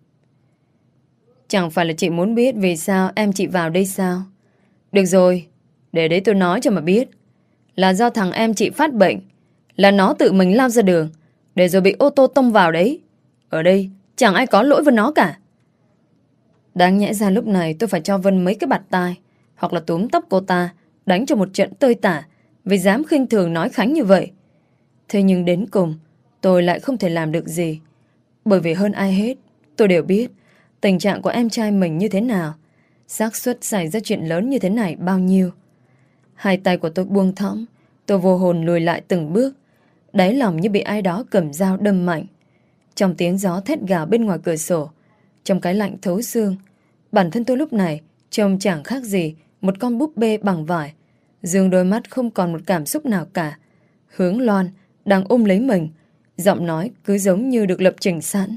Chẳng phải là chị muốn biết vì sao em chị vào đây sao? Được rồi, để đấy tôi nói cho mà biết. Là do thằng em chị phát bệnh, là nó tự mình lao ra đường, để rồi bị ô tô tông vào đấy. Ở đây chẳng ai có lỗi với nó cả. Đáng nhẽ ra lúc này tôi phải cho Vân mấy cái bạt tai, hoặc là túm tóc cô ta, đánh cho một trận tơi tả, vì dám khinh thường nói Khánh như vậy. Thế nhưng đến cùng tôi lại không thể làm được gì. Bởi vì hơn ai hết, tôi đều biết tình trạng của em trai mình như thế nào, xác suất xảy ra chuyện lớn như thế này bao nhiêu. Hai tay của tôi buông thõng, tôi vô hồn lùi lại từng bước, đáy lòng như bị ai đó cầm dao đâm mạnh. Trong tiếng gió thét gào bên ngoài cửa sổ, trong cái lạnh thấu xương, bản thân tôi lúc này trông chẳng khác gì một con búp bê bằng vải, dương đôi mắt không còn một cảm xúc nào cả, hướng Loan đang ôm lấy mình, giọng nói cứ giống như được lập trình sẵn.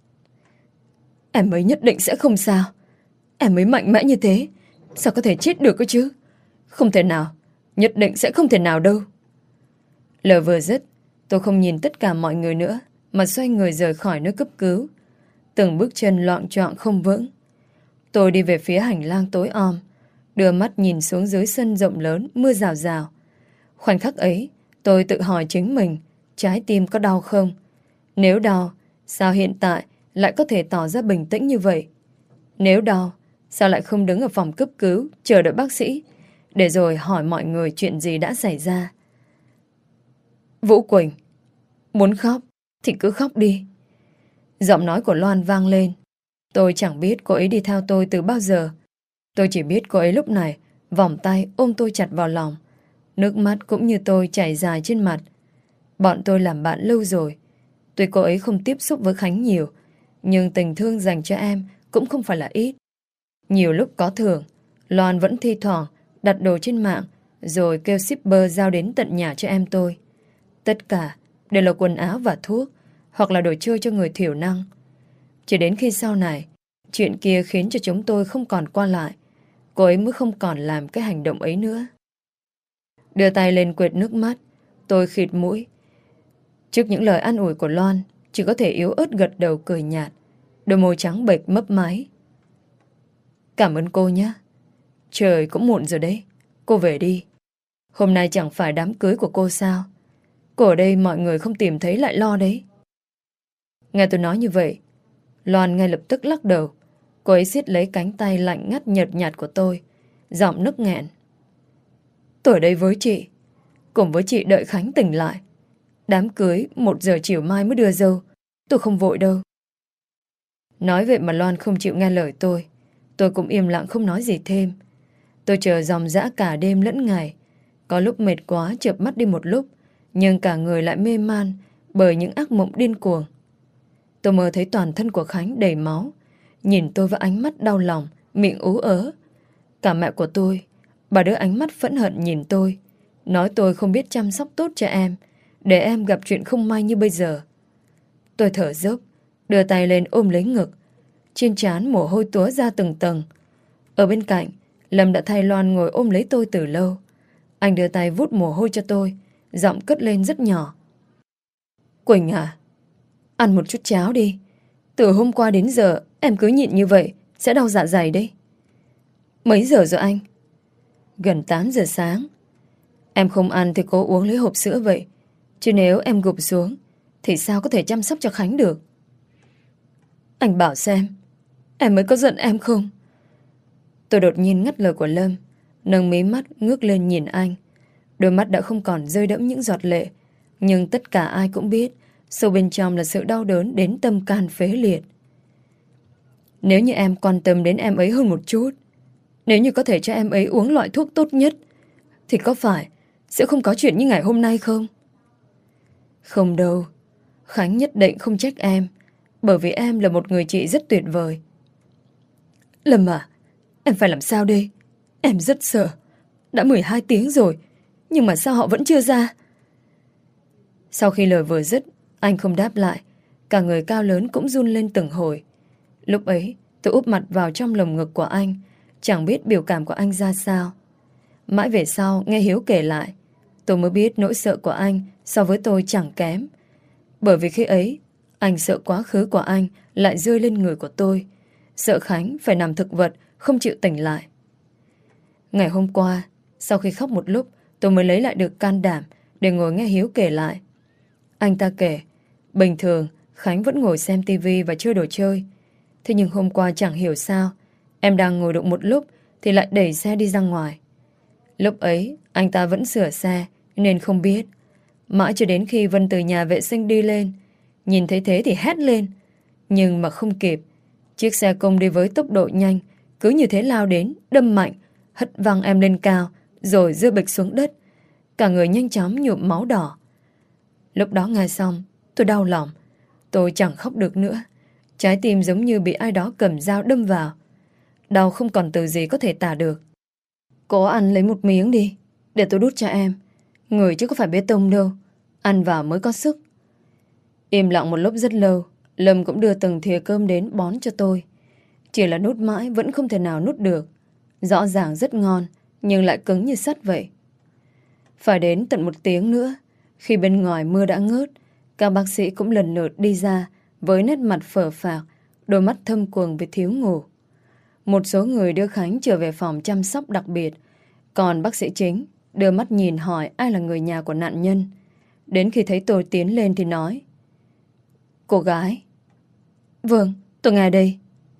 Em ấy nhất định sẽ không sao. Em ấy mạnh mẽ như thế, sao có thể chết được cơ chứ? Không thể nào, nhất định sẽ không thể nào đâu. Lời vừa dứt, tôi không nhìn tất cả mọi người nữa, mà xoay người rời khỏi nơi cấp cứu. Từng bước chân loạng choạng không vững. Tôi đi về phía hành lang tối om, đưa mắt nhìn xuống dưới sân rộng lớn, mưa rào rào. Khoảnh khắc ấy, tôi tự hỏi chính mình, trái tim có đau không? Nếu đau, sao hiện tại lại có thể tỏ ra bình tĩnh như vậy? Nếu đau, sao lại không đứng ở phòng cấp cứu chờ đợi bác sĩ, để rồi hỏi mọi người chuyện gì đã xảy ra? Vũ Quỳnh, muốn khóc thì cứ khóc đi. Giọng nói của Loan vang lên. Tôi chẳng biết cô ấy đi theo tôi từ bao giờ. Tôi chỉ biết cô ấy lúc này vòng tay ôm tôi chặt vào lòng. Nước mắt cũng như tôi chảy dài trên mặt. Bọn tôi làm bạn lâu rồi. Tuy cô ấy không tiếp xúc với Khánh nhiều, nhưng tình thương dành cho em cũng không phải là ít. Nhiều lúc có thưởng, Loan vẫn thi thoảng đặt đồ trên mạng, rồi kêu shipper giao đến tận nhà cho em tôi. Tất cả đều là quần áo và thuốc, hoặc là đồ chơi cho người thiểu năng. Chỉ đến khi sau này, chuyện kia khiến cho chúng tôi không còn qua lại, cô ấy mới không còn làm cái hành động ấy nữa. Đưa tay lên quệt nước mắt, tôi khịt mũi. Trước những lời an ủi của Loan, chỉ có thể yếu ớt gật đầu cười nhạt, đôi môi trắng bệch mấp máy. Cảm ơn cô nhé. Trời cũng muộn rồi đấy, cô về đi. Hôm nay chẳng phải đám cưới của cô sao? Cô ở đây mọi người không tìm thấy lại lo đấy. Nghe tôi nói như vậy, Loan ngay lập tức lắc đầu. Cô ấy siết lấy cánh tay lạnh ngắt nhợt nhạt của tôi, giọng nức nghẹn. Tôi ở đây với chị, cùng với chị đợi Khánh tỉnh lại. Đám cưới một giờ chiều mai mới đưa dâu, tôi không vội đâu. Nói vậy mà Loan không chịu nghe lời tôi. Tôi cũng im lặng không nói gì thêm. Tôi chờ dòng dã cả đêm lẫn ngày. Có lúc mệt quá chợp mắt đi một lúc, nhưng cả người lại mê man bởi những ác mộng điên cuồng. Tôi mơ thấy toàn thân của Khánh đầy máu, nhìn tôi với ánh mắt đau lòng, miệng ú ớ. Cả mẹ của tôi, bà đưa ánh mắt phẫn hận nhìn tôi, nói tôi không biết chăm sóc tốt cho em, để em gặp chuyện không may như bây giờ. Tôi thở dốc, đưa tay lên ôm lấy ngực. Trên trán mồ hôi túa ra từng tầng. Ở bên cạnh, Lâm đã thay Loan ngồi ôm lấy tôi từ lâu. Anh đưa tay vút mồ hôi cho tôi, giọng cất lên rất nhỏ. Quỳnh à, ăn một chút cháo đi. Từ hôm qua đến giờ em cứ nhịn như vậy sẽ đau dạ dày đấy. Mấy giờ rồi anh? Gần tám giờ sáng. Em không ăn thì cố uống lấy hộp sữa vậy. Chứ nếu em gục xuống thì sao có thể chăm sóc cho Khánh được? Anh bảo xem, em mới có giận em không? Tôi đột nhiên ngắt lời của Lâm, nâng mí mắt ngước lên nhìn anh. Đôi mắt đã không còn rơi đẫm những giọt lệ, nhưng tất cả ai cũng biết sâu bên trong là sự đau đớn đến tâm can phế liệt. Nếu như em quan tâm đến em ấy hơn một chút, nếu như có thể cho em ấy uống loại thuốc tốt nhất, thì có phải sẽ không có chuyện như ngày hôm nay không? Không đâu, Khánh nhất định không trách em, Bởi vì em là một người chị rất tuyệt vời. Lâm à, em phải làm sao đây? Em rất sợ. Đã mười hai tiếng rồi, nhưng mà sao họ vẫn chưa ra? Sau khi lời vừa dứt, anh không đáp lại. Cả người cao lớn cũng run lên từng hồi. Lúc ấy tôi úp mặt vào trong lồng ngực của anh, chẳng biết biểu cảm của anh ra sao. Mãi về sau nghe Hiếu kể lại, tôi mới biết nỗi sợ của anh so với tôi chẳng kém. Bởi vì khi ấy anh sợ quá khứ của anh lại rơi lên người của tôi, sợ Khánh phải nằm thực vật không chịu tỉnh lại. Ngày hôm qua, sau khi khóc một lúc, tôi mới lấy lại được can đảm để ngồi nghe Hiếu kể lại. Anh ta kể, bình thường Khánh vẫn ngồi xem tivi và chơi đồ chơi. Thế nhưng hôm qua chẳng hiểu sao, em đang ngồi đụng một lúc thì lại đẩy xe đi ra ngoài. Lúc ấy anh ta vẫn sửa xe nên không biết. Mãi cho đến khi Vân từ nhà vệ sinh đi lên, nhìn thấy thế thì hét lên. Nhưng mà không kịp. Chiếc xe công đi với tốc độ nhanh, cứ như thế lao đến, đâm mạnh, hất văng em lên cao, rồi rơi bịch xuống đất. Cả người nhanh chóng nhuộm máu đỏ. Lúc đó nghe xong, tôi đau lòng. Tôi chẳng khóc được nữa. Trái tim giống như bị ai đó cầm dao đâm vào. Đau không còn từ gì có thể tả được. Cố ăn lấy một miếng đi, để tôi đút cho em. Người chứ có phải bê tông đâu, ăn vào mới có sức. Im lặng một lúc rất lâu, Lâm cũng đưa từng thìa cơm đến bón cho tôi. Chỉ là nuốt mãi vẫn không thể nào nuốt được. Rõ ràng rất ngon, nhưng lại cứng như sắt vậy. Phải đến tận một tiếng nữa, khi bên ngoài mưa đã ngớt, các bác sĩ cũng lần lượt đi ra với nét mặt phờ phạc, đôi mắt thâm quầng vì thiếu ngủ. Một số người đưa Khánh trở về phòng chăm sóc đặc biệt, còn bác sĩ chính đưa mắt nhìn hỏi ai là người nhà của nạn nhân. Đến khi thấy tôi tiến lên thì nói: Cô gái. Vâng, tôi nghe đây.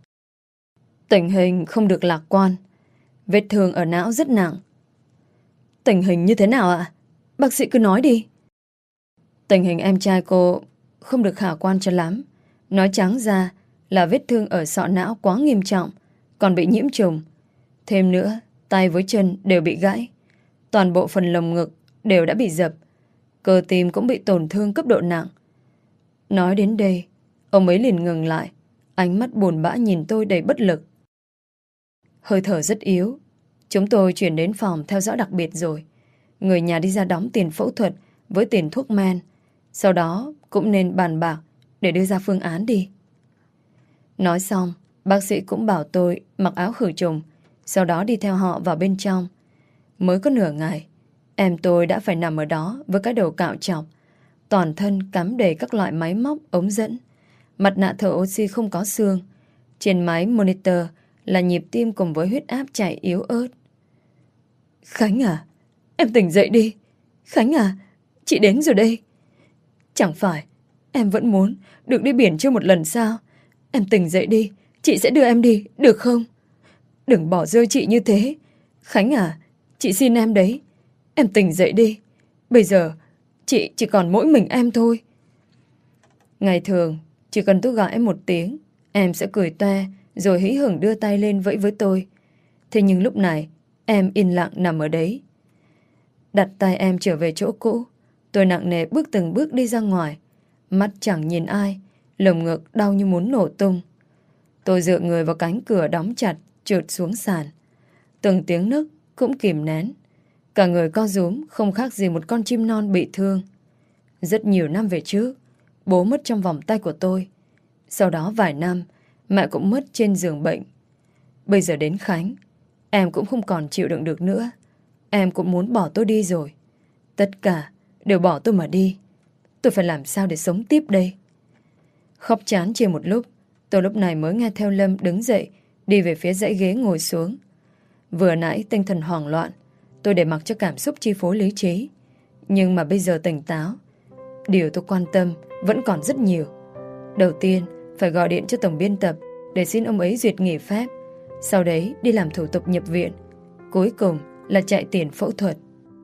Tình hình không được lạc quan. Vết thương ở não rất nặng. Tình hình như thế nào ạ? Bác sĩ cứ nói đi. Tình hình em trai cô không được khả quan cho lắm. Nói trắng ra là vết thương ở sọ não quá nghiêm trọng, còn bị nhiễm trùng. Thêm nữa, tay với chân đều bị gãy. Toàn bộ phần lồng ngực đều đã bị dập. Cơ tim cũng bị tổn thương cấp độ nặng. Nói đến đây, ông ấy liền ngừng lại, ánh mắt buồn bã nhìn tôi đầy bất lực. Hơi thở rất yếu. Chúng tôi chuyển đến phòng theo dõi đặc biệt rồi. Người nhà đi ra đóng tiền phẫu thuật với tiền thuốc men. Sau đó cũng nên bàn bạc để đưa ra phương án đi. Nói xong, bác sĩ cũng bảo tôi mặc áo khử trùng, sau đó đi theo họ vào bên trong. Mới có nửa ngày, em tôi đã phải nằm ở đó với cái đầu cạo chọc, toàn thân cắm đầy các loại máy móc, ống dẫn, mặt nạ thở oxy không có xương. Trên máy monitor là nhịp tim cùng với huyết áp chạy yếu ớt. Khánh à, em tỉnh dậy đi. Khánh à, chị đến rồi đây. Chẳng phải em vẫn muốn được đi biển chơi một lần sao? Em tỉnh dậy đi, chị sẽ đưa em đi, được không? Đừng bỏ rơi chị như thế. Khánh à, chị xin em đấy. Em tỉnh dậy đi. Bây giờ chị chỉ còn mỗi mình em thôi. Ngày thường chỉ cần tôi gọi em một tiếng, em sẽ cười toe rồi hí hửng đưa tay lên vẫy với tôi. Thế nhưng lúc này em yên lặng nằm ở đấy. Đặt tay em trở về chỗ cũ, tôi nặng nề bước từng bước đi ra ngoài. Mắt chẳng nhìn ai, lồng ngực đau như muốn nổ tung. Tôi dựa người vào cánh cửa đóng chặt, trượt xuống sàn. Từng tiếng nức cũng kìm nén. Cả người co rúm không khác gì một con chim non bị thương. Rất nhiều năm về trước, bố mất trong vòng tay của tôi. Sau đó vài năm, mẹ cũng mất trên giường bệnh. Bây giờ đến Khánh, em cũng không còn chịu đựng được nữa. Em cũng muốn bỏ tôi đi rồi. Tất cả đều bỏ tôi mà đi. Tôi phải làm sao để sống tiếp đây? Khóc chán chê một lúc, tôi lúc này mới nghe theo Lâm đứng dậy, đi về phía dãy ghế ngồi xuống. Vừa nãy tinh thần hoảng loạn, tôi để mặc cho cảm xúc chi phối lý trí. Nhưng mà bây giờ tỉnh táo, điều tôi quan tâm vẫn còn rất nhiều. Đầu tiên, phải gọi điện cho tổng biên tập để xin ông ấy duyệt nghỉ phép. Sau đấy đi làm thủ tục nhập viện. Cuối cùng là chạy tiền phẫu thuật.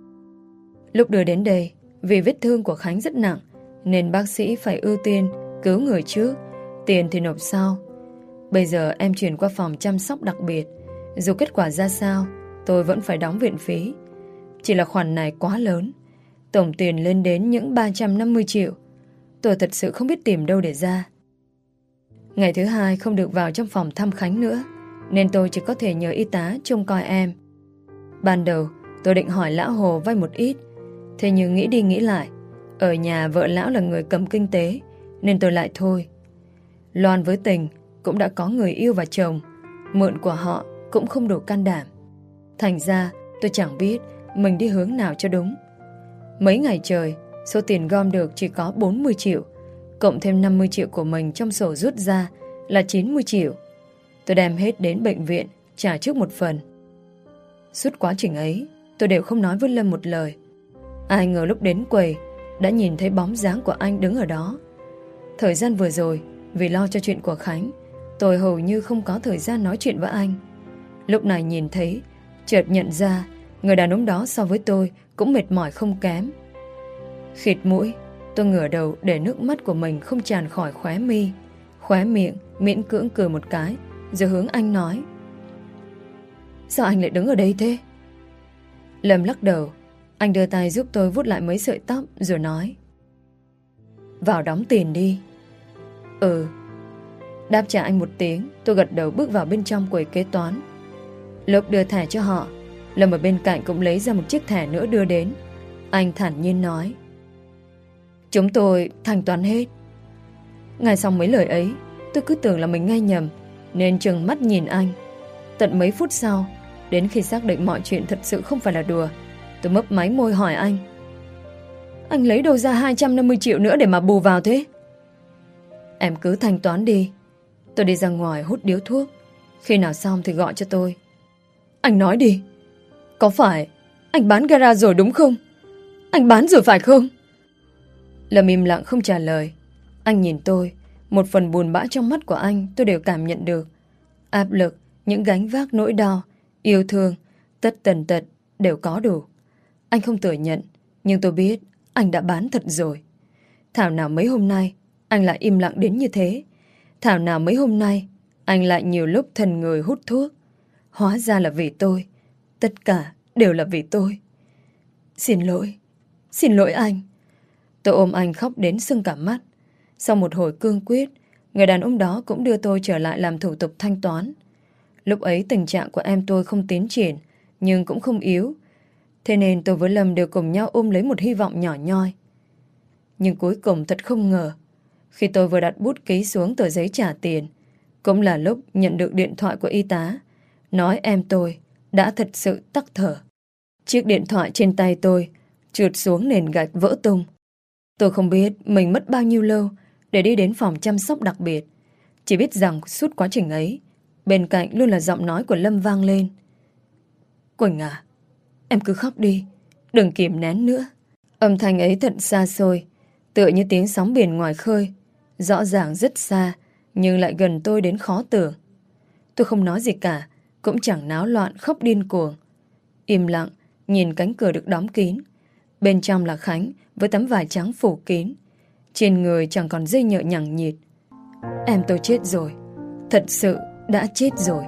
Lúc đưa đến đây, vì vết thương của Khánh rất nặng, nên bác sĩ phải ưu tiên cứu người trước, tiền thì nộp sau. Bây giờ em chuyển qua phòng chăm sóc đặc biệt. Dù kết quả ra sao, tôi vẫn phải đóng viện phí. Chỉ là khoản này quá lớn, tổng tiền lên đến những ba trăm năm mươi triệu. Tôi thật sự không biết tìm đâu để ra. Ngày thứ hai không được vào trong phòng thăm Khánh nữa, nên tôi chỉ có thể nhờ y tá trông coi em. Ban đầu tôi định hỏi lão Hồ vay một ít, thế nhưng nghĩ đi nghĩ lại, ở nhà vợ lão là người cầm kinh tế, nên tôi lại thôi. Loan với Tình cũng đã có người yêu và chồng, mượn của họ cũng không đủ can đảm. Thành ra tôi chẳng biết mình đi hướng nào cho đúng. Mấy ngày trời, số tiền gom được chỉ có bốn mươi triệu, cộng thêm năm mươi triệu của mình trong sổ rút ra là chín mươi triệu. Tôi đem hết đến bệnh viện trả trước một phần. Suốt quá trình ấy, tôi đều không nói với Lâm một lời. Ai ngờ lúc đến quầy đã nhìn thấy bóng dáng của anh đứng ở đó. Thời gian vừa rồi, vì lo cho chuyện của Khánh, tôi hầu như không có thời gian nói chuyện với anh. Lúc này nhìn thấy, chợt nhận ra người đàn ông đó so với tôi cũng mệt mỏi không kém. Khịt mũi, tôi ngửa đầu để nước mắt của mình không tràn khỏi khóe mi. Khóe miệng miễn cưỡng cười một cái, rồi hướng anh nói: Sao anh lại đứng ở đây thế? Lâm lắc đầu. Anh đưa tay giúp tôi vuốt lại mấy sợi tóc rồi nói: Vào đóng tiền đi. Ừ. Đáp trả anh một tiếng, tôi gật đầu bước vào bên trong quầy kế toán. Lúc đưa thẻ cho họ, Lâm ở bên cạnh cũng lấy ra một chiếc thẻ nữa đưa đến. Anh thản nhiên nói: Chúng tôi thanh toán hết. Nghe xong mấy lời ấy, tôi cứ tưởng là mình nghe nhầm, nên trừng mắt nhìn anh. Tận mấy phút sau, đến khi xác định mọi chuyện thật sự không phải là đùa, tôi mấp máy môi hỏi anh: Anh lấy đâu ra hai trăm năm mươi triệu nữa để mà bù vào thế? Em cứ thanh toán đi. Tôi đi ra ngoài hút điếu thuốc. Khi nào xong thì gọi cho tôi. Anh nói đi, có phải anh bán gara rồi đúng không? Anh bán rồi phải không? Lâm im lặng không trả lời. Anh nhìn tôi, một phần buồn bã trong mắt của anh tôi đều cảm nhận được. Áp lực, những gánh vác nỗi đau, yêu thương, tất tần tật đều có đủ. Anh không thừa nhận, nhưng tôi biết anh đã bán thật rồi. Thảo nào mấy hôm nay anh lại im lặng đến như thế. Thảo nào mấy hôm nay anh lại nhiều lúc thần người hút thuốc. Hóa ra là vì tôi. Tất cả đều là vì tôi. Xin lỗi. Xin lỗi anh. Tôi ôm anh khóc đến sưng cả mắt. Sau một hồi cương quyết, người đàn ông đó cũng đưa tôi trở lại làm thủ tục thanh toán. Lúc ấy tình trạng của em tôi không tiến triển, nhưng cũng không yếu. Thế nên tôi với Lâm đều cùng nhau ôm lấy một hy vọng nhỏ nhoi. Nhưng cuối cùng thật không ngờ, khi tôi vừa đặt bút ký xuống tờ giấy trả tiền, cũng là lúc nhận được điện thoại của y tá, nói em tôi đã thật sự tắc thở. Chiếc điện thoại trên tay tôi trượt xuống nền gạch vỡ tung. Tôi không biết mình mất bao nhiêu lâu để đi đến phòng chăm sóc đặc biệt. Chỉ biết rằng suốt quá trình ấy, bên cạnh luôn là giọng nói của Lâm vang lên: Quỳnh à, em cứ khóc đi, đừng kìm nén nữa. Âm thanh ấy thật xa xôi, tựa như tiếng sóng biển ngoài khơi, rõ ràng rất xa, nhưng lại gần tôi đến khó tưởng. Tôi không nói gì cả, cũng chẳng náo loạn khóc điên cuồng. Im lặng, nhìn cánh cửa được đóng kín. Bên trong là Khánh với tấm vải trắng phủ kín. Trên người chẳng còn dây nhợ nhằng nhịt. Em tôi chết rồi, thật sự đã chết rồi.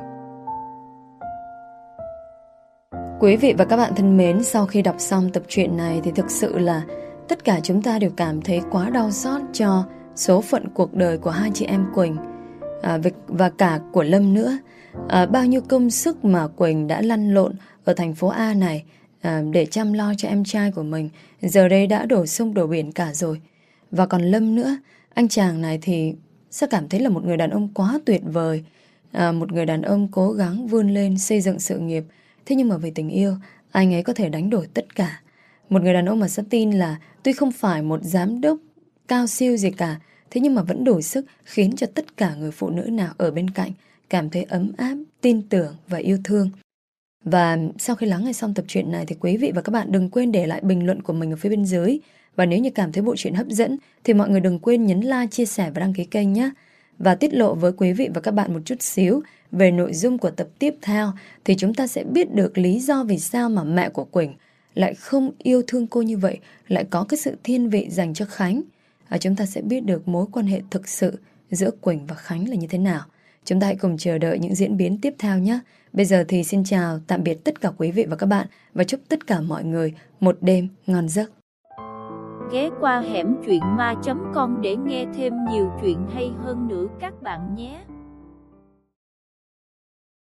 Quý vị và các bạn thân mến, sau khi đọc xong tập truyện này thì thực sự là tất cả chúng ta đều cảm thấy quá đau xót cho số phận cuộc đời của hai chị em Quỳnh à, và cả của Lâm nữa. À, bao nhiêu công sức mà Quỳnh đã lăn lộn ở thành phố A này à, để chăm lo cho em trai của mình, giờ đây đã đổ sông đổ biển cả rồi. Và còn Lâm nữa, anh chàng này thì sao cảm thấy là một người đàn ông quá tuyệt vời, à, một người đàn ông cố gắng vươn lên xây dựng sự nghiệp. Thế nhưng mà vì tình yêu, anh ấy có thể đánh đổi tất cả. Một người đàn ông mà sẽ tin là tuy không phải một giám đốc cao siêu gì cả, thế nhưng mà vẫn đủ sức khiến cho tất cả người phụ nữ nào ở bên cạnh cảm thấy ấm áp, tin tưởng và yêu thương. Và sau khi lắng nghe xong tập truyện này thì quý vị và các bạn đừng quên để lại bình luận của mình ở phía bên dưới. Và nếu như cảm thấy bộ truyện hấp dẫn thì mọi người đừng quên nhấn like, chia sẻ và đăng ký kênh nhé. Và tiết lộ với quý vị và các bạn một chút xíu về nội dung của tập tiếp theo thì chúng ta sẽ biết được lý do vì sao mà mẹ của Quỳnh lại không yêu thương cô như vậy, lại có cái sự thiên vị dành cho Khánh. Và chúng ta sẽ biết được mối quan hệ thực sự giữa Quỳnh và Khánh là như thế nào. Chúng ta hãy cùng chờ đợi những diễn biến tiếp theo nhé. Bây giờ thì xin chào, tạm biệt tất cả quý vị và các bạn và chúc tất cả mọi người một đêm ngon giấc. ghé qua hẻm truyện ma chấm com để nghe thêm nhiều chuyện hay hơn nữa các bạn nhé.